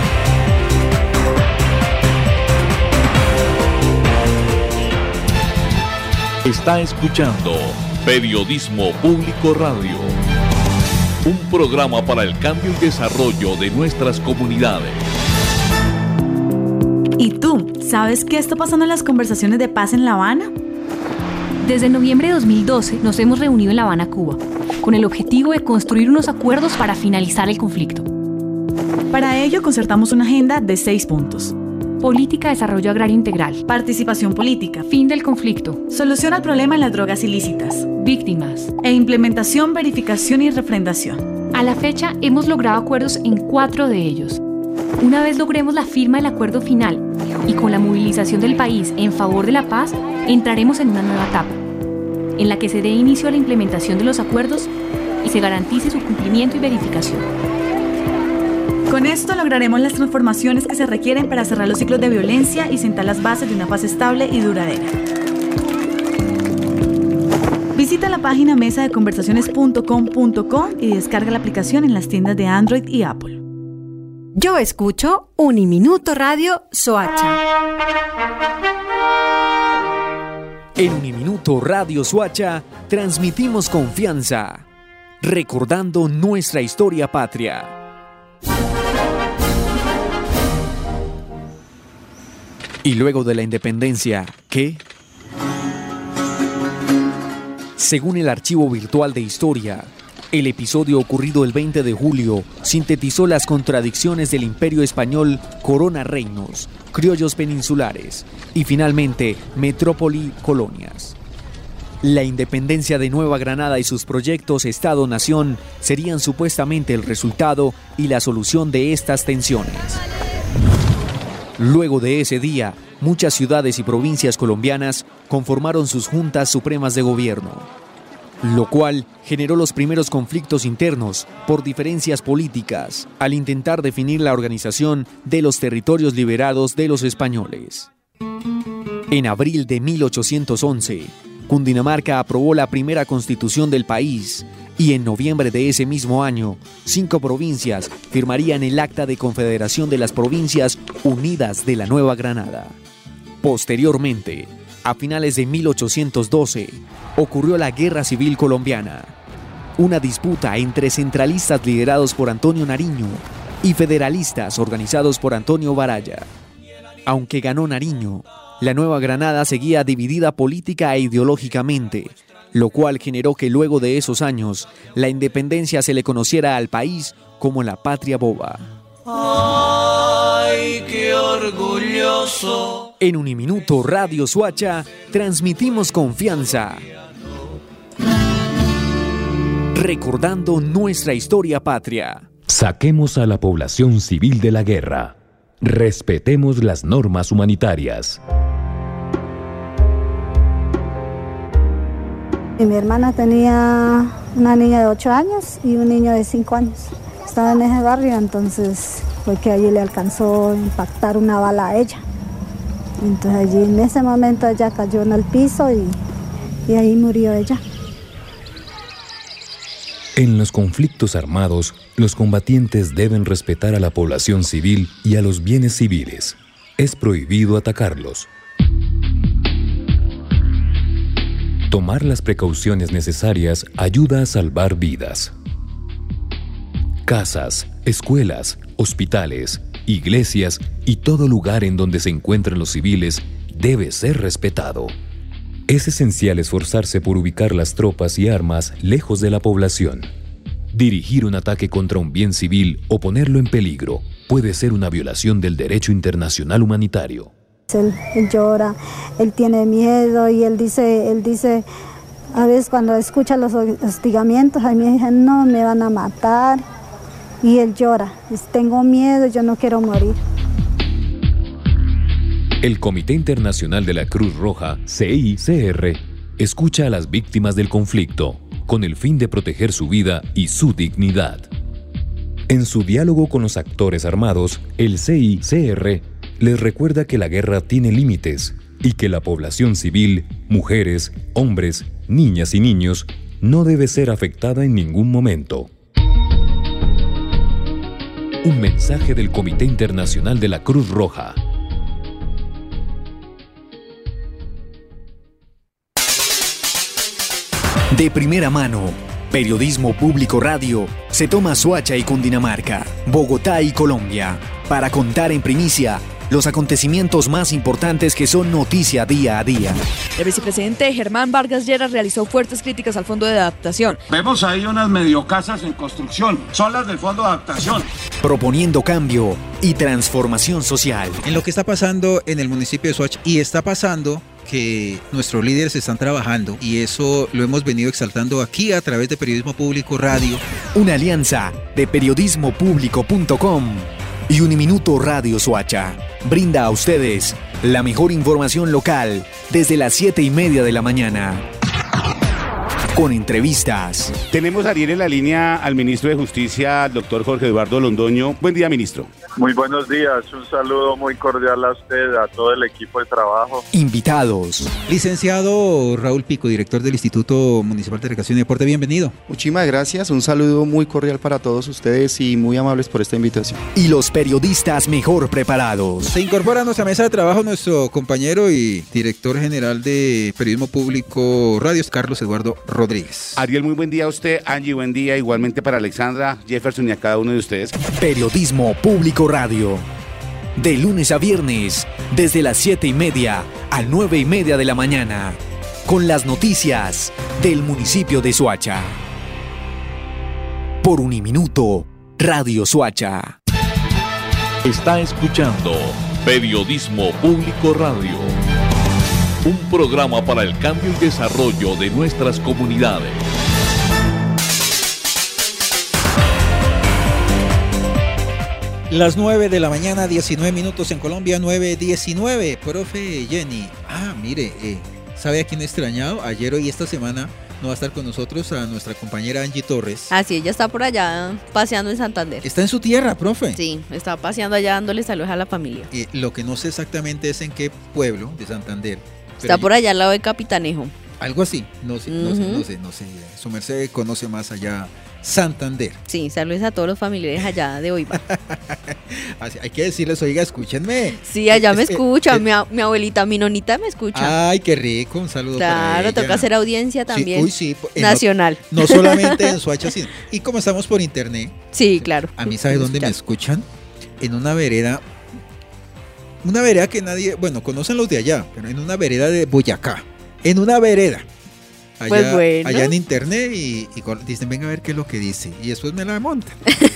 Está escuchando Periodismo Público Radio, un programa para el cambio y desarrollo de nuestras comunidades. ¿Y tú, sabes qué está pasando en las conversaciones de paz en La Habana? Desde noviembre de 2012 nos hemos reunido en La Habana, Cuba, con el objetivo de construir unos acuerdos para finalizar el conflicto. Para ello concertamos una agenda de 6 puntos. Política de desarrollo agrario integral. Participación política. Fin del conflicto. Solución al problema en las drogas ilícitas. Víctimas. E implementación, verificación y refrendación. A la fecha hemos logrado acuerdos en 4 de ellos. Una vez logremos la firma del acuerdo final y con la movilización del país en favor de la paz, entraremos en una nueva etapa, en la que se dé inicio a la implementación de los acuerdos y se garantice su cumplimiento y verificación. Con esto lograremos las transformaciones que se requieren para cerrar los ciclos de violencia y sentar las bases de una paz estable y duradera. Visita la página mesadeconversaciones.com.co y descarga la aplicación en las tiendas de Android y Apple. Yo escucho Uniminuto Radio Soacha. En Uniminuto Radio Soacha transmitimos confianza, recordando nuestra historia patria. Y luego de la independencia, ¿qué? Según el archivo virtual de historia, el episodio ocurrido el 20 de julio sintetizó las contradicciones del Imperio Español, corona reinos, criollos peninsulares y finalmente metrópoli colonias. La independencia de Nueva Granada y sus proyectos Estado-Nación serían supuestamente el resultado y la solución de estas tensiones. Luego de ese día, muchas ciudades y provincias colombianas conformaron sus juntas supremas de gobierno, lo cual generó los primeros conflictos internos por diferencias políticas al intentar definir la organización de los territorios liberados de los españoles. En abril de 1811, Cundinamarca aprobó la primera constitución del país y en noviembre de ese mismo año, 5 provincias firmarían el Acta de Confederación de las Provincias Unidas de la Nueva Granada. Posteriormente, a finales de 1812, ocurrió la Guerra Civil Colombiana, una disputa entre centralistas liderados por Antonio Nariño y federalistas organizados por Antonio Baraya. Aunque ganó Nariño, la Nueva Granada seguía dividida política e ideológicamente, lo cual generó que luego de esos años, la independencia se le conociera al país como la patria boba. ¡Ay, qué orgulloso! En Uniminuto Radio Soacha transmitimos confianza, recordando nuestra historia patria. Saquemos a la población civil de la guerra. Respetemos las normas humanitarias. Mi hermana tenía una niña de 8 años y un niño de 5 años. Estaba en ese barrio, entonces fue que allí le alcanzó a impactar una bala a ella. Entonces allí en ese momento ella cayó en el piso y ahí murió ella. En los conflictos armados, los combatientes deben respetar a la población civil y a los bienes civiles. Es prohibido atacarlos. Tomar las precauciones necesarias ayuda a salvar vidas. Casas, escuelas, hospitales, iglesias y todo lugar en donde se encuentran los civiles debe ser respetado. Es esencial esforzarse por ubicar las tropas y armas lejos de la población. Dirigir un ataque contra un bien civil o ponerlo en peligro puede ser una violación del derecho internacional humanitario. Él llora, él tiene miedo y él dice, a veces cuando escucha los hostigamientos, a mí dicen, no, me van a matar. Y él llora, dice, tengo miedo, yo no quiero morir. El Comité Internacional de la Cruz Roja, CICR, escucha a las víctimas del conflicto con el fin de proteger su vida y su dignidad. En su diálogo con los actores armados, el CICR les recuerda que la guerra tiene límites y que la población civil, mujeres, hombres, niñas y niños, no debe ser afectada en ningún momento. Un mensaje del Comité Internacional de la Cruz Roja. De primera mano, Periodismo Público Radio se toma Soacha y Cundinamarca, Bogotá y Colombia, para contar en primicia los acontecimientos más importantes que son noticia día a día. El vicepresidente Germán Vargas Lleras realizó fuertes críticas al Fondo de Adaptación. Vemos ahí unas mediocasas en construcción, son las del Fondo de Adaptación. Proponiendo cambio y transformación social. En lo que está pasando en el municipio de Soacha, y está pasando que nuestros líderes están trabajando, y eso lo hemos venido exaltando aquí a través de Periodismo Público Radio. Una alianza de periodismopublico.com y Uniminuto Radio Soacha brinda a ustedes la mejor información local desde las 7:30 de la mañana. con entrevistas. Tenemos a Ariel en la línea al ministro de Justicia, el doctor Jorge Eduardo Londoño. Buen día, ministro. Muy buenos días, un saludo muy cordial a usted, a todo el equipo de trabajo. Invitados. Licenciado Raúl Pico, director del Instituto Municipal de Recreación y Deporte, bienvenido. Muchísimas gracias, un saludo muy cordial para todos ustedes y muy amables por esta invitación. Y los periodistas mejor preparados. Se incorpora a nuestra mesa de trabajo nuestro compañero y director general de Periodismo Público Radios, Carlos Eduardo Rodríguez. Ariel, muy buen día a usted. Angie, buen día. Igualmente para Alexandra, Jefferson y a cada uno de ustedes. Periodismo Público Radio. De lunes a viernes, desde las 7:30 a 9:30 de la mañana. Con las noticias del municipio de Soacha. Por Uniminuto, Radio Soacha. Está escuchando Periodismo Público Radio. Un programa para el cambio y desarrollo de nuestras comunidades. Las 9 de la mañana, 19 minutos en Colombia, 9:19. Profe Jenny, mire, ¿sabe a quién he extrañado? Ayer, hoy, esta semana no va a estar con nosotros a nuestra compañera Angie Torres. Así, ella está por allá paseando en Santander. ¿Está en su tierra, profe? Sí, está paseando allá dándole saludos a la familia. Lo que no sé exactamente es en qué pueblo de Santander. Está por allá al lado de Capitanejo. Algo así, no sé. Su merced conoce más allá Santander. Sí, saludos a todos los familiares allá de Oiva. Hay que decirles, oiga, escúchenme. Sí, allá me escuchan, mi abuelita, mi nonita me escucha. Ay, qué rico, un saludo para ella. Claro, toca hacer audiencia también. Sí, nacional. No solamente en Soacha, sino. Y como estamos por internet. Sí, claro. A mí, ¿sabe dónde me escuchan? En una vereda. Una vereda que nadie, conocen los de allá, pero en una vereda de Boyacá. En una vereda. Allá, pues bueno. Allá en internet y dicen, venga a ver qué es lo que dice. Y después me la montan.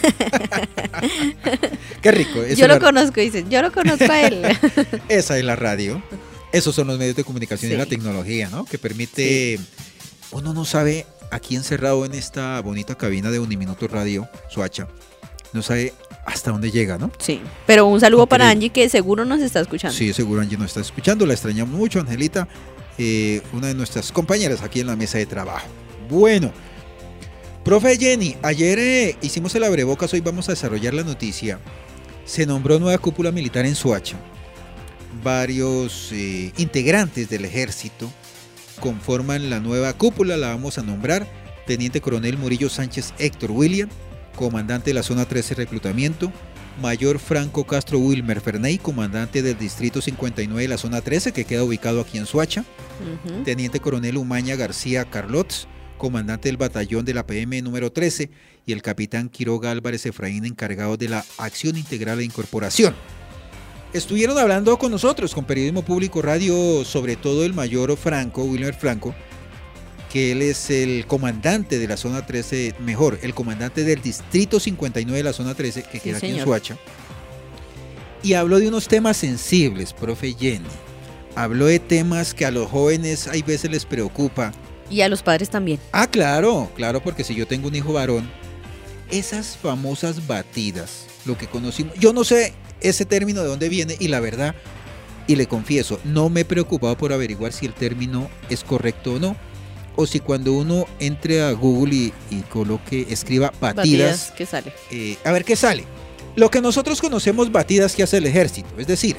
Qué rico. Yo lo conozco, dicen, yo lo conozco a él. Esa es la radio. Esos son los medios de comunicación y la tecnología, ¿no? Que permite, uno no sabe, aquí encerrado en esta bonita cabina de Uniminuto Radio, Soacha, no sabe hasta dónde llega, ¿no? Sí, pero un saludo para Angie, que seguro nos está escuchando. Sí, seguro Angie nos está escuchando, la extrañamos mucho, Angelita. Una de nuestras compañeras aquí en la mesa de trabajo. Bueno, profe Jenny, ayer hicimos el abrebocas, hoy vamos a desarrollar la noticia. Se nombró nueva cúpula militar en Soacha. Varios integrantes del ejército conforman la nueva cúpula, la vamos a nombrar. Teniente Coronel Murillo Sánchez Héctor William, comandante de la zona 13 reclutamiento. Mayor Franco Castro Wilmer Ferney, comandante del distrito 59 de la zona 13, que queda ubicado aquí en Soacha. Teniente Coronel Umaña García Carlots, comandante del batallón de la PM número 13, y el capitán Quiroga Álvarez Efraín, encargado de la acción integral de incorporación. Estuvieron hablando con nosotros, con Periodismo Público Radio, sobre todo el mayor Franco, Wilmer Franco, que él es el comandante de la zona 13, el comandante del distrito 59 de la zona 13, que queda aquí en Soacha. Y habló de unos temas sensibles, profe Jenny. Habló de temas que a los jóvenes hay veces les preocupa. Y a los padres también. Claro, porque si yo tengo un hijo varón, esas famosas batidas, lo que conocimos, yo no sé ese término de dónde viene, y la verdad, y le confieso, no me he preocupado por averiguar si el término es correcto o no. O si cuando uno entre a Google y escriba batidas, ¿qué sale? A ver qué sale. Lo que nosotros conocemos batidas que hace el ejército, es decir,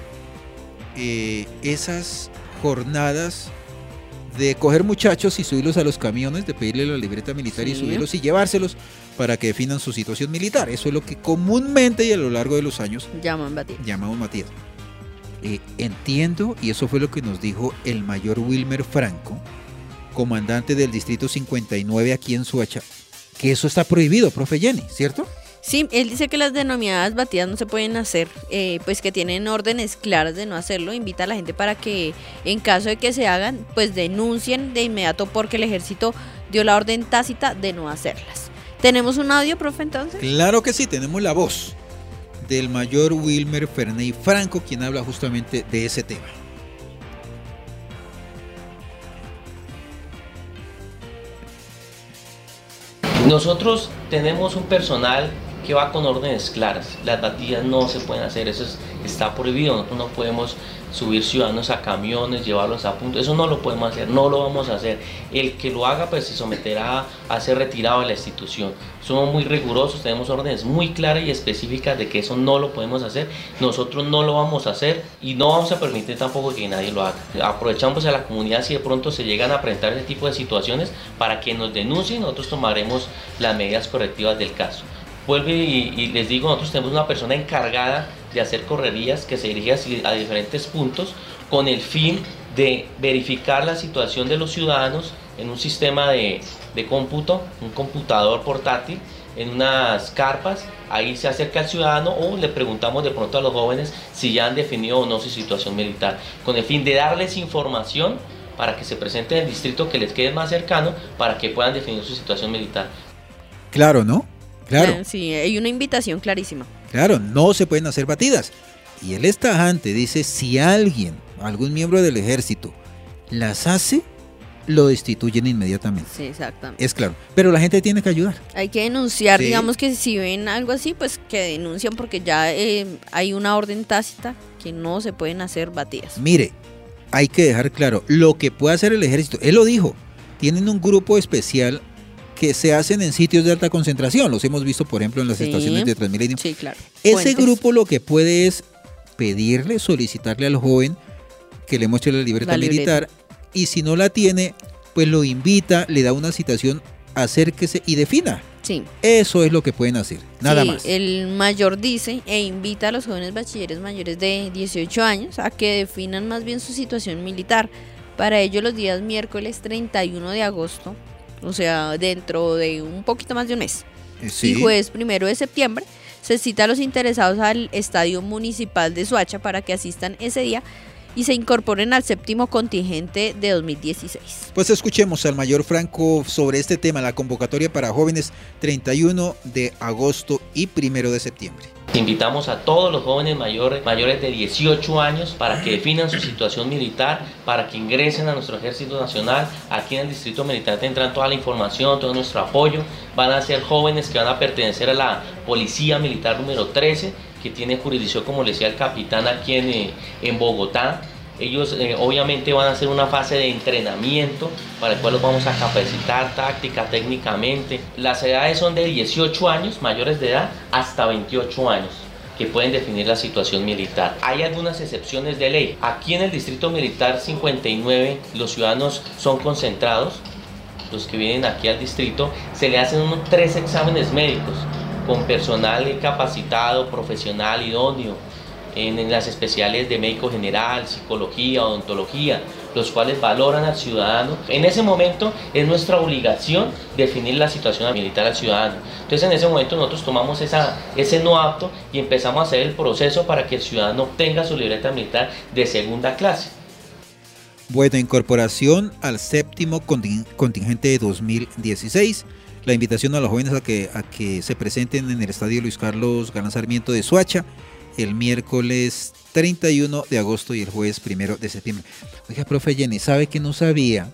esas jornadas de coger muchachos y subirlos a los camiones, de pedirle la libreta militar y subirlos y llevárselos para que definan su situación militar. Eso es lo que comúnmente y a lo largo de los años llamamos batidas. Entiendo, y eso fue lo que nos dijo el mayor Wilmer Franco, comandante del distrito 59 aquí en Soacha, que eso está prohibido, profe Jenny, ¿cierto? Sí, él dice que las denominadas batidas no se pueden hacer, pues que tienen órdenes claras de no hacerlo. Invita a la gente para que en caso de que se hagan, pues denuncien de inmediato, porque el ejército dio la orden tácita de no hacerlas. ¿Tenemos un audio, profe, entonces? Claro que sí, tenemos la voz del mayor Wilmer Ferney Franco, quien habla justamente de ese tema. Nosotros tenemos un personal porque va con órdenes claras. Las batidas no se pueden hacer, eso está prohibido. Nosotros no podemos subir ciudadanos a camiones, llevarlos a punto, eso no lo podemos hacer, no lo vamos a hacer. El que lo haga pues se someterá a ser retirado de la institución. Somos muy rigurosos, tenemos órdenes muy claras y específicas de que eso no lo podemos hacer. Nosotros no lo vamos a hacer y no vamos a permitir tampoco que nadie lo haga. Aprovechamos a la comunidad si de pronto se llegan a presentar ese tipo de situaciones para que nos denuncien, nosotros tomaremos las medidas correctivas del caso. Vuelvo y les digo, nosotros tenemos una persona encargada de hacer correrías que se dirige a diferentes puntos con el fin de verificar la situación de los ciudadanos en un sistema de cómputo, un computador portátil, en unas carpas. Ahí se acerca al ciudadano o le preguntamos de pronto a los jóvenes si ya han definido o no su situación militar, con el fin de darles información para que se presenten en el distrito que les quede más cercano para que puedan definir su situación militar. Claro, ¿no? Claro. Sí, hay una invitación clarísima. Claro, no se pueden hacer batidas. Y él es tajante, dice, si alguien, algún miembro del ejército, las hace, lo destituyen inmediatamente. Sí, exactamente. Es claro, pero la gente tiene que ayudar. Hay que denunciar, Sí. digamos que si ven algo así, pues que denuncian porque ya hay una orden tácita que no se pueden hacer batidas. Mire, hay que dejar claro, lo que puede hacer el ejército, él lo dijo, tienen un grupo especial que se hacen en sitios de alta concentración, los hemos visto por ejemplo en las estaciones de Transmilenio. Sí, claro. Ese Puentes. grupo lo que puede es pedirle, solicitarle al joven que le muestre la libreta militar y si no la tiene, pues lo invita, le da una citación, acérquese y defina. Sí. Eso es lo que pueden hacer, nada más. El mayor dice e invita a los jóvenes bachilleres mayores de 18 años a que definan más bien su situación militar. Para ello los días miércoles 31 de agosto, o sea, dentro de un poquito más de un mes, Sí. y jueves 1 de septiembre, se cita a los interesados al Estadio Municipal de Soacha para que asistan ese día y se incorporen al 7º contingente de 2016. Pues escuchemos al mayor Franco sobre este tema, la convocatoria para jóvenes 31 de agosto y 1 de septiembre. Invitamos a todos los jóvenes mayores de 18 años para que definan su situación militar, para que ingresen a nuestro Ejército Nacional. Aquí en el Distrito Militar tendrán toda la información, todo nuestro apoyo. Van a ser jóvenes que van a pertenecer a la Policía Militar número 13, que tiene jurisdicción, como le decía el capitán, aquí en Bogotá. Ellos obviamente van a hacer una fase de entrenamiento para el cual los vamos a capacitar táctica, técnicamente. Las edades son de 18 años, mayores de edad, hasta 28 años, que pueden definir la situación militar. Hay algunas excepciones de ley. Aquí en el Distrito Militar 59 los ciudadanos son concentrados, los que vienen aquí al distrito, se le hacen 3 exámenes médicos con personal capacitado, profesional, idóneo, en las especiales de médico general, psicología, odontología, los cuales valoran al ciudadano. En ese momento es nuestra obligación definir la situación militar al ciudadano. Entonces en ese momento nosotros tomamos ese no apto y empezamos a hacer el proceso para que el ciudadano obtenga su libreta militar de segunda clase. Bueno, incorporación al 7º contingente de 2016. La invitación a los jóvenes a que se presenten en el Estadio Luis Carlos Galán Sarmiento de Soacha el miércoles 31 de agosto y el jueves 1 de septiembre. Oiga, profe Jenny, ¿sabe que no sabía?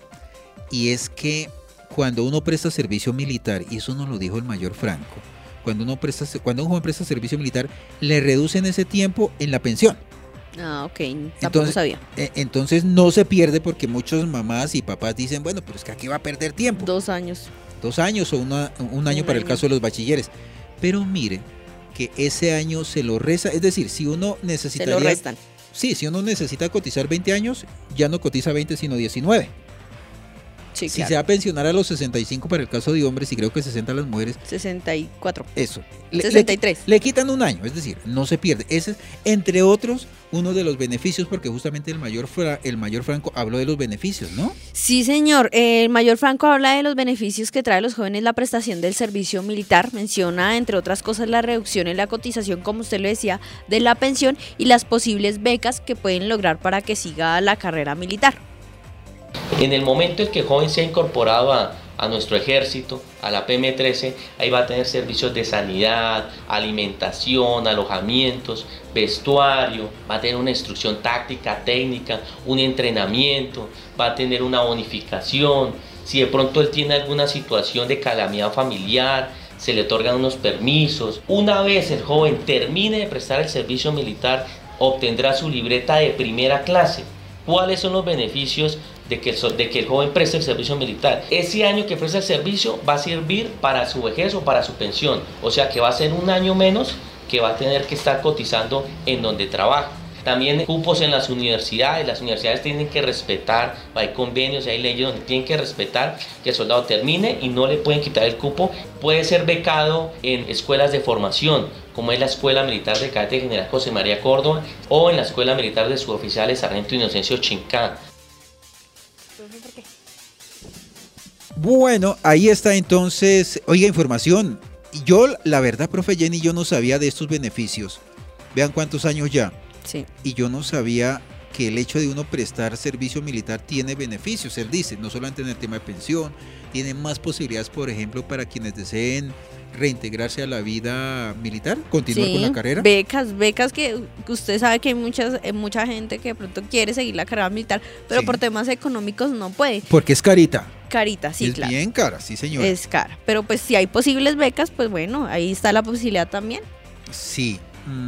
Y es que cuando uno presta servicio militar, y eso nos lo dijo el mayor Franco, cuando un joven presta servicio militar, le reducen ese tiempo en la pensión. Ah, ok, tampoco sabía. Entonces no se pierde porque muchas mamás y papás dicen, bueno, pero es que aquí va a perder tiempo. 2 años. 2 años o un año para el caso de los bachilleres. Pero mire que ese año se lo resta, es decir, si uno necesitaría... Se lo restan. Sí, si uno necesita cotizar 20 años, ya no cotiza 20 sino 19. Sí, si claro. se va a pensionar a los 65 para el caso de hombres y creo que 60 a las mujeres. 64. Eso. 63. Le quitan un año, es decir, no se pierde. Ese es, entre otros, uno de los beneficios, porque justamente el mayor Franco habló de los beneficios, ¿no? Sí, señor. El mayor Franco habla de los beneficios que trae a los jóvenes la prestación del servicio militar. Menciona, entre otras cosas, la reducción en la cotización, como usted lo decía, de la pensión y las posibles becas que pueden lograr para que siga la carrera militar. En el momento en que el joven sea incorporado a nuestro ejército, a la PM13, ahí va a tener servicios de sanidad, alimentación, alojamientos, vestuario, va a tener una instrucción táctica, técnica, un entrenamiento, va a tener una bonificación. Si de pronto él tiene alguna situación de calamidad familiar, se le otorgan unos permisos. Una vez el joven termine de prestar el servicio militar, obtendrá su libreta de primera clase. ¿Cuáles son los beneficios de que el joven preste el servicio militar? Ese año que presta el servicio va a servir para su vejez o para su pensión, o sea que va a ser un año menos que va a tener que estar cotizando en donde trabaja. También cupos en las universidades tienen que respetar, hay convenios y hay leyes donde tienen que respetar que el soldado termine y no le pueden quitar el cupo. Puede ser becado en escuelas de formación, como es la Escuela Militar de Cadete General José María Córdoba o en la Escuela Militar de Suboficiales Sargento Inocencio Chincá. Bueno, ahí está entonces, oiga, información. Yo, la verdad, profe Jenny, yo no sabía de estos beneficios. Vean cuántos años ya. Sí. Y yo no sabía que el hecho de uno prestar servicio militar tiene beneficios. Él dice, no solamente en el tema de pensión, tiene más posibilidades, por ejemplo, para quienes deseen reintegrarse a la vida militar, continuar con la carrera. Becas que usted sabe que hay mucha gente que de pronto quiere seguir la carrera militar, pero por temas económicos no puede. Porque es carita. Carita, sí, claro. Es bien cara, sí, señora. Es cara, pero pues si hay posibles becas, pues bueno, ahí está la posibilidad también. Sí.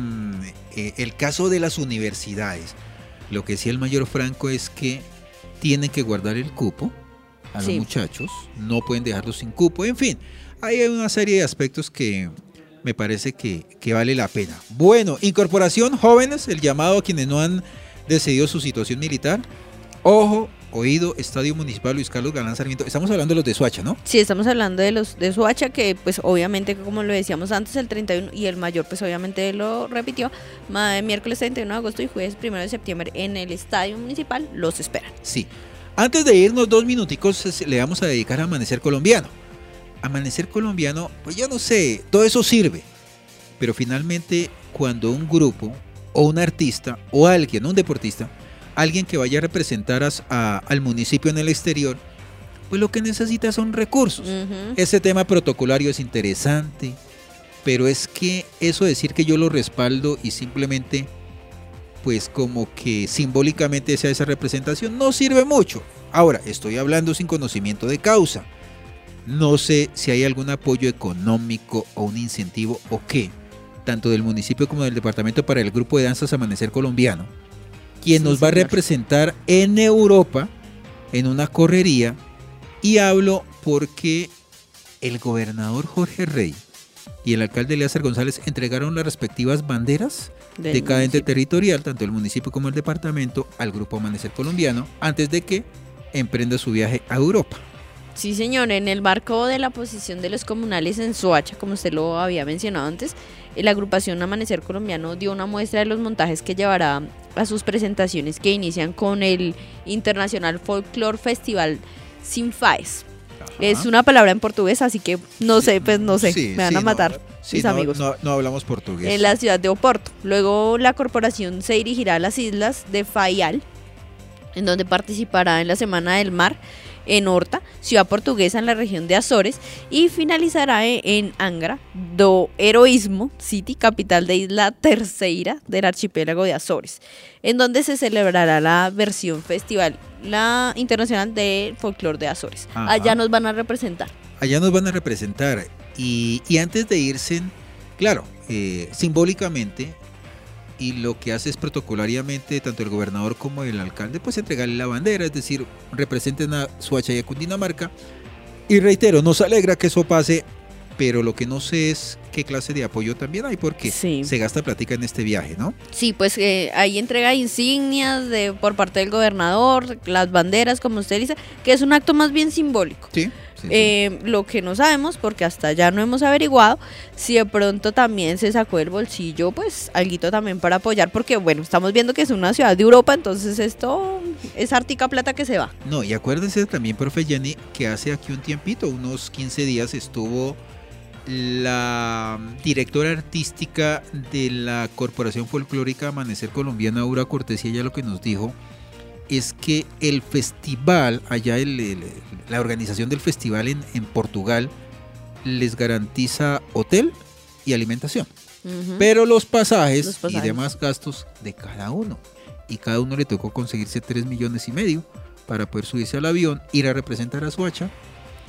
El caso de las universidades, lo que decía el mayor Franco es que tienen que guardar el cupo a los muchachos, no pueden dejarlos sin cupo, en fin, hay una serie de aspectos que me parece que vale la pena. Bueno, incorporación, jóvenes, el llamado a quienes no han decidido su situación militar, ojo, oído, Estadio Municipal Luis Carlos Galán Sarmiento. Estamos hablando de los de Soacha, ¿no? Sí, estamos hablando de los de Soacha, que pues obviamente, como lo decíamos antes, el 31, y el mayor pues obviamente lo repitió, miércoles 31 de agosto y jueves 1 de septiembre en el Estadio Municipal, los esperan. Sí. Antes de irnos 2 minuticos, le vamos a dedicar a Amanecer Colombiano. Amanecer Colombiano, pues yo no sé, todo eso sirve, pero finalmente cuando un grupo o un artista o alguien, un deportista, alguien que vaya a representar al municipio en el exterior, pues lo que necesita son recursos. Ese tema protocolario es interesante, pero es que eso decir que yo lo respaldo y simplemente, pues como que simbólicamente sea esa representación, no sirve mucho. Ahora, estoy hablando sin conocimiento de causa. No sé si hay algún apoyo económico o un incentivo o qué, tanto del municipio como del departamento para el grupo de danzas Amanecer Colombiano, quien nos va a representar en Europa en una correría, y hablo porque el gobernador Jorge Rey y el alcalde Eleazar González entregaron las respectivas banderas de cada ente territorial, tanto el municipio como el departamento, al grupo Amanecer Colombiano, antes de que emprenda su viaje a Europa. Sí, señor, en el marco de la posición de los comunales en Soacha, como usted lo había mencionado antes, la agrupación Amanecer Colombiano dio una muestra de los montajes que llevará a sus presentaciones, que inician con el Internacional Folklore Festival Sinfaes. Es una palabra en portugués, así que no sé, me van a matar mis amigos. No hablamos portugués. En la ciudad de Oporto. Luego la corporación se dirigirá a las islas de Faial, en donde participará en la Semana del Mar, en Horta, ciudad portuguesa en la región de Azores, y finalizará en Angra do Heroísmo City, capital de Isla Terceira del archipiélago de Azores, en donde se celebrará la versión festival la internacional de folclore de Azores. Ajá. Allá nos van a representar. Y antes de irse, claro, simbólicamente, y lo que hace es protocolariamente tanto el gobernador como el alcalde, pues entregarle la bandera, es decir, representen a Soacha y a Cundinamarca. Y reitero, nos alegra que eso pase, pero lo que no sé es qué clase de apoyo también hay, porque se gasta plática en este viaje, ¿no? Sí, pues hay entrega de insignias por parte del gobernador, las banderas, como usted dice, que es un acto más bien simbólico. Sí. Lo que no sabemos, porque hasta ya no hemos averiguado, si de pronto también se sacó del bolsillo, pues alguito también para apoyar, porque bueno, estamos viendo que es una ciudad de Europa, entonces esto es hartica plata que se va. No, y acuérdense también, profe Jenny, que hace aquí un tiempito, unos 15 días, estuvo la directora artística de la Corporación Folclórica Amanecer Colombiano, Aura Cortés, y ella lo que nos dijo es que el festival, allá la organización del festival en Portugal, les garantiza hotel y alimentación, pero los pasajes y demás gastos de cada uno, y cada uno le tocó conseguirse 3,5 millones para poder subirse al avión, ir a representar a Soacha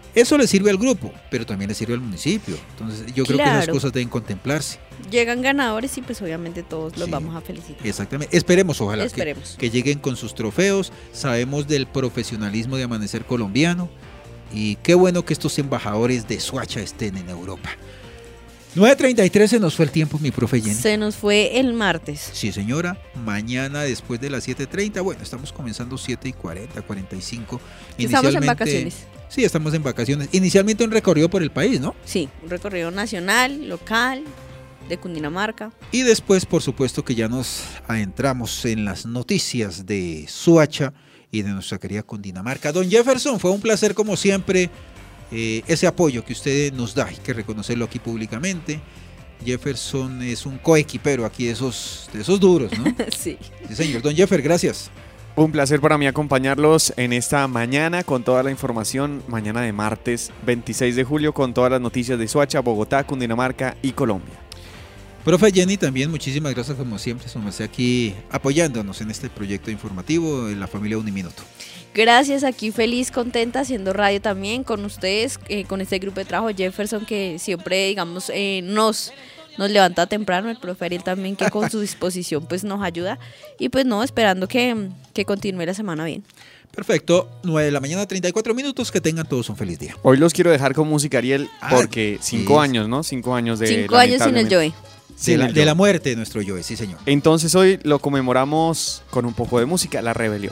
Eso le sirve al grupo, pero también le sirve al municipio. Entonces yo creo que esas cosas deben contemplarse. Llegan ganadores y pues obviamente todos los vamos a felicitar. Exactamente. Esperemos, ojalá que lleguen con sus trofeos. Sabemos del profesionalismo de Amanecer Colombiano y qué bueno que estos embajadores de Soacha estén en Europa. 9:33 se nos fue el tiempo, mi profe Jenny. Se nos fue el martes. Sí, señora. Mañana después de las 7:30. Bueno, estamos comenzando 7:40, 45. Estamos en vacaciones. Sí, estamos en vacaciones. Inicialmente un recorrido por el país, ¿no? Sí, un recorrido nacional, local, de Cundinamarca. Y después, por supuesto, que ya nos adentramos en las noticias de Soacha y de nuestra querida Cundinamarca. Don Jefferson, fue un placer como siempre. Ese apoyo que usted nos da, hay que reconocerlo aquí públicamente. Jefferson es un coequipero aquí de esos duros, ¿no? Sí. Sí, señor. Don Jeffer, gracias. Un placer para mí acompañarlos en esta mañana con toda la información, mañana de martes 26 de julio con todas las noticias de Soacha, Bogotá, Cundinamarca y Colombia. Profe Jenny, también muchísimas gracias como siempre, somos aquí apoyándonos en este proyecto informativo en la familia Uniminuto. Gracias, aquí feliz, contenta, haciendo radio también con ustedes, con este grupo de trabajo, Jefferson, que siempre, digamos, nos levanta temprano, el profe Ariel también, que con su disposición pues nos ayuda, y pues no, esperando que continúe la semana bien. Perfecto, 9 de la mañana, 34 minutos, que tengan todos un feliz día. Hoy los quiero dejar con música, Ariel, porque 5 años, ¿no? 5 años de... 5 años sin el Joe. De la muerte de nuestro Joe, sí señor. Entonces hoy lo conmemoramos con un poco de música, La Rebelión.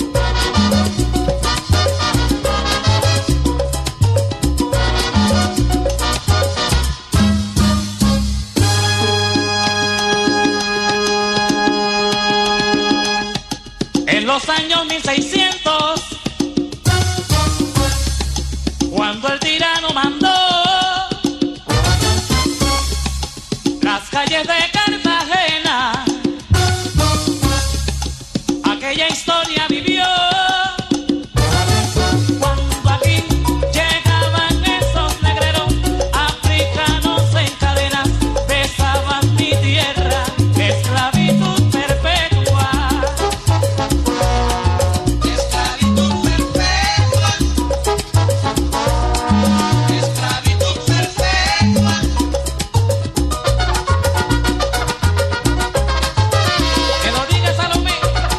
En los años 1600, cuando el tirano mandó las calles de Cartagena, aquella historia vivió. Cuando aquí llegaban esos negreros africanos en cadenas, besaban mi tierra, esclavitud perpetua. Esclavitud perpetua. Esclavitud perpetua. Que lo diga Salomé.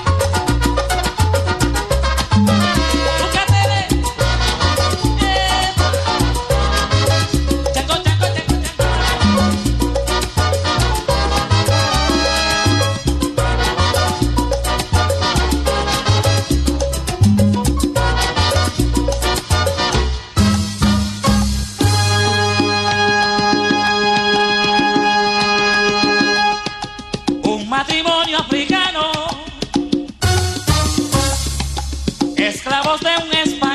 Un matrimonio africano, esclavos de un espacio.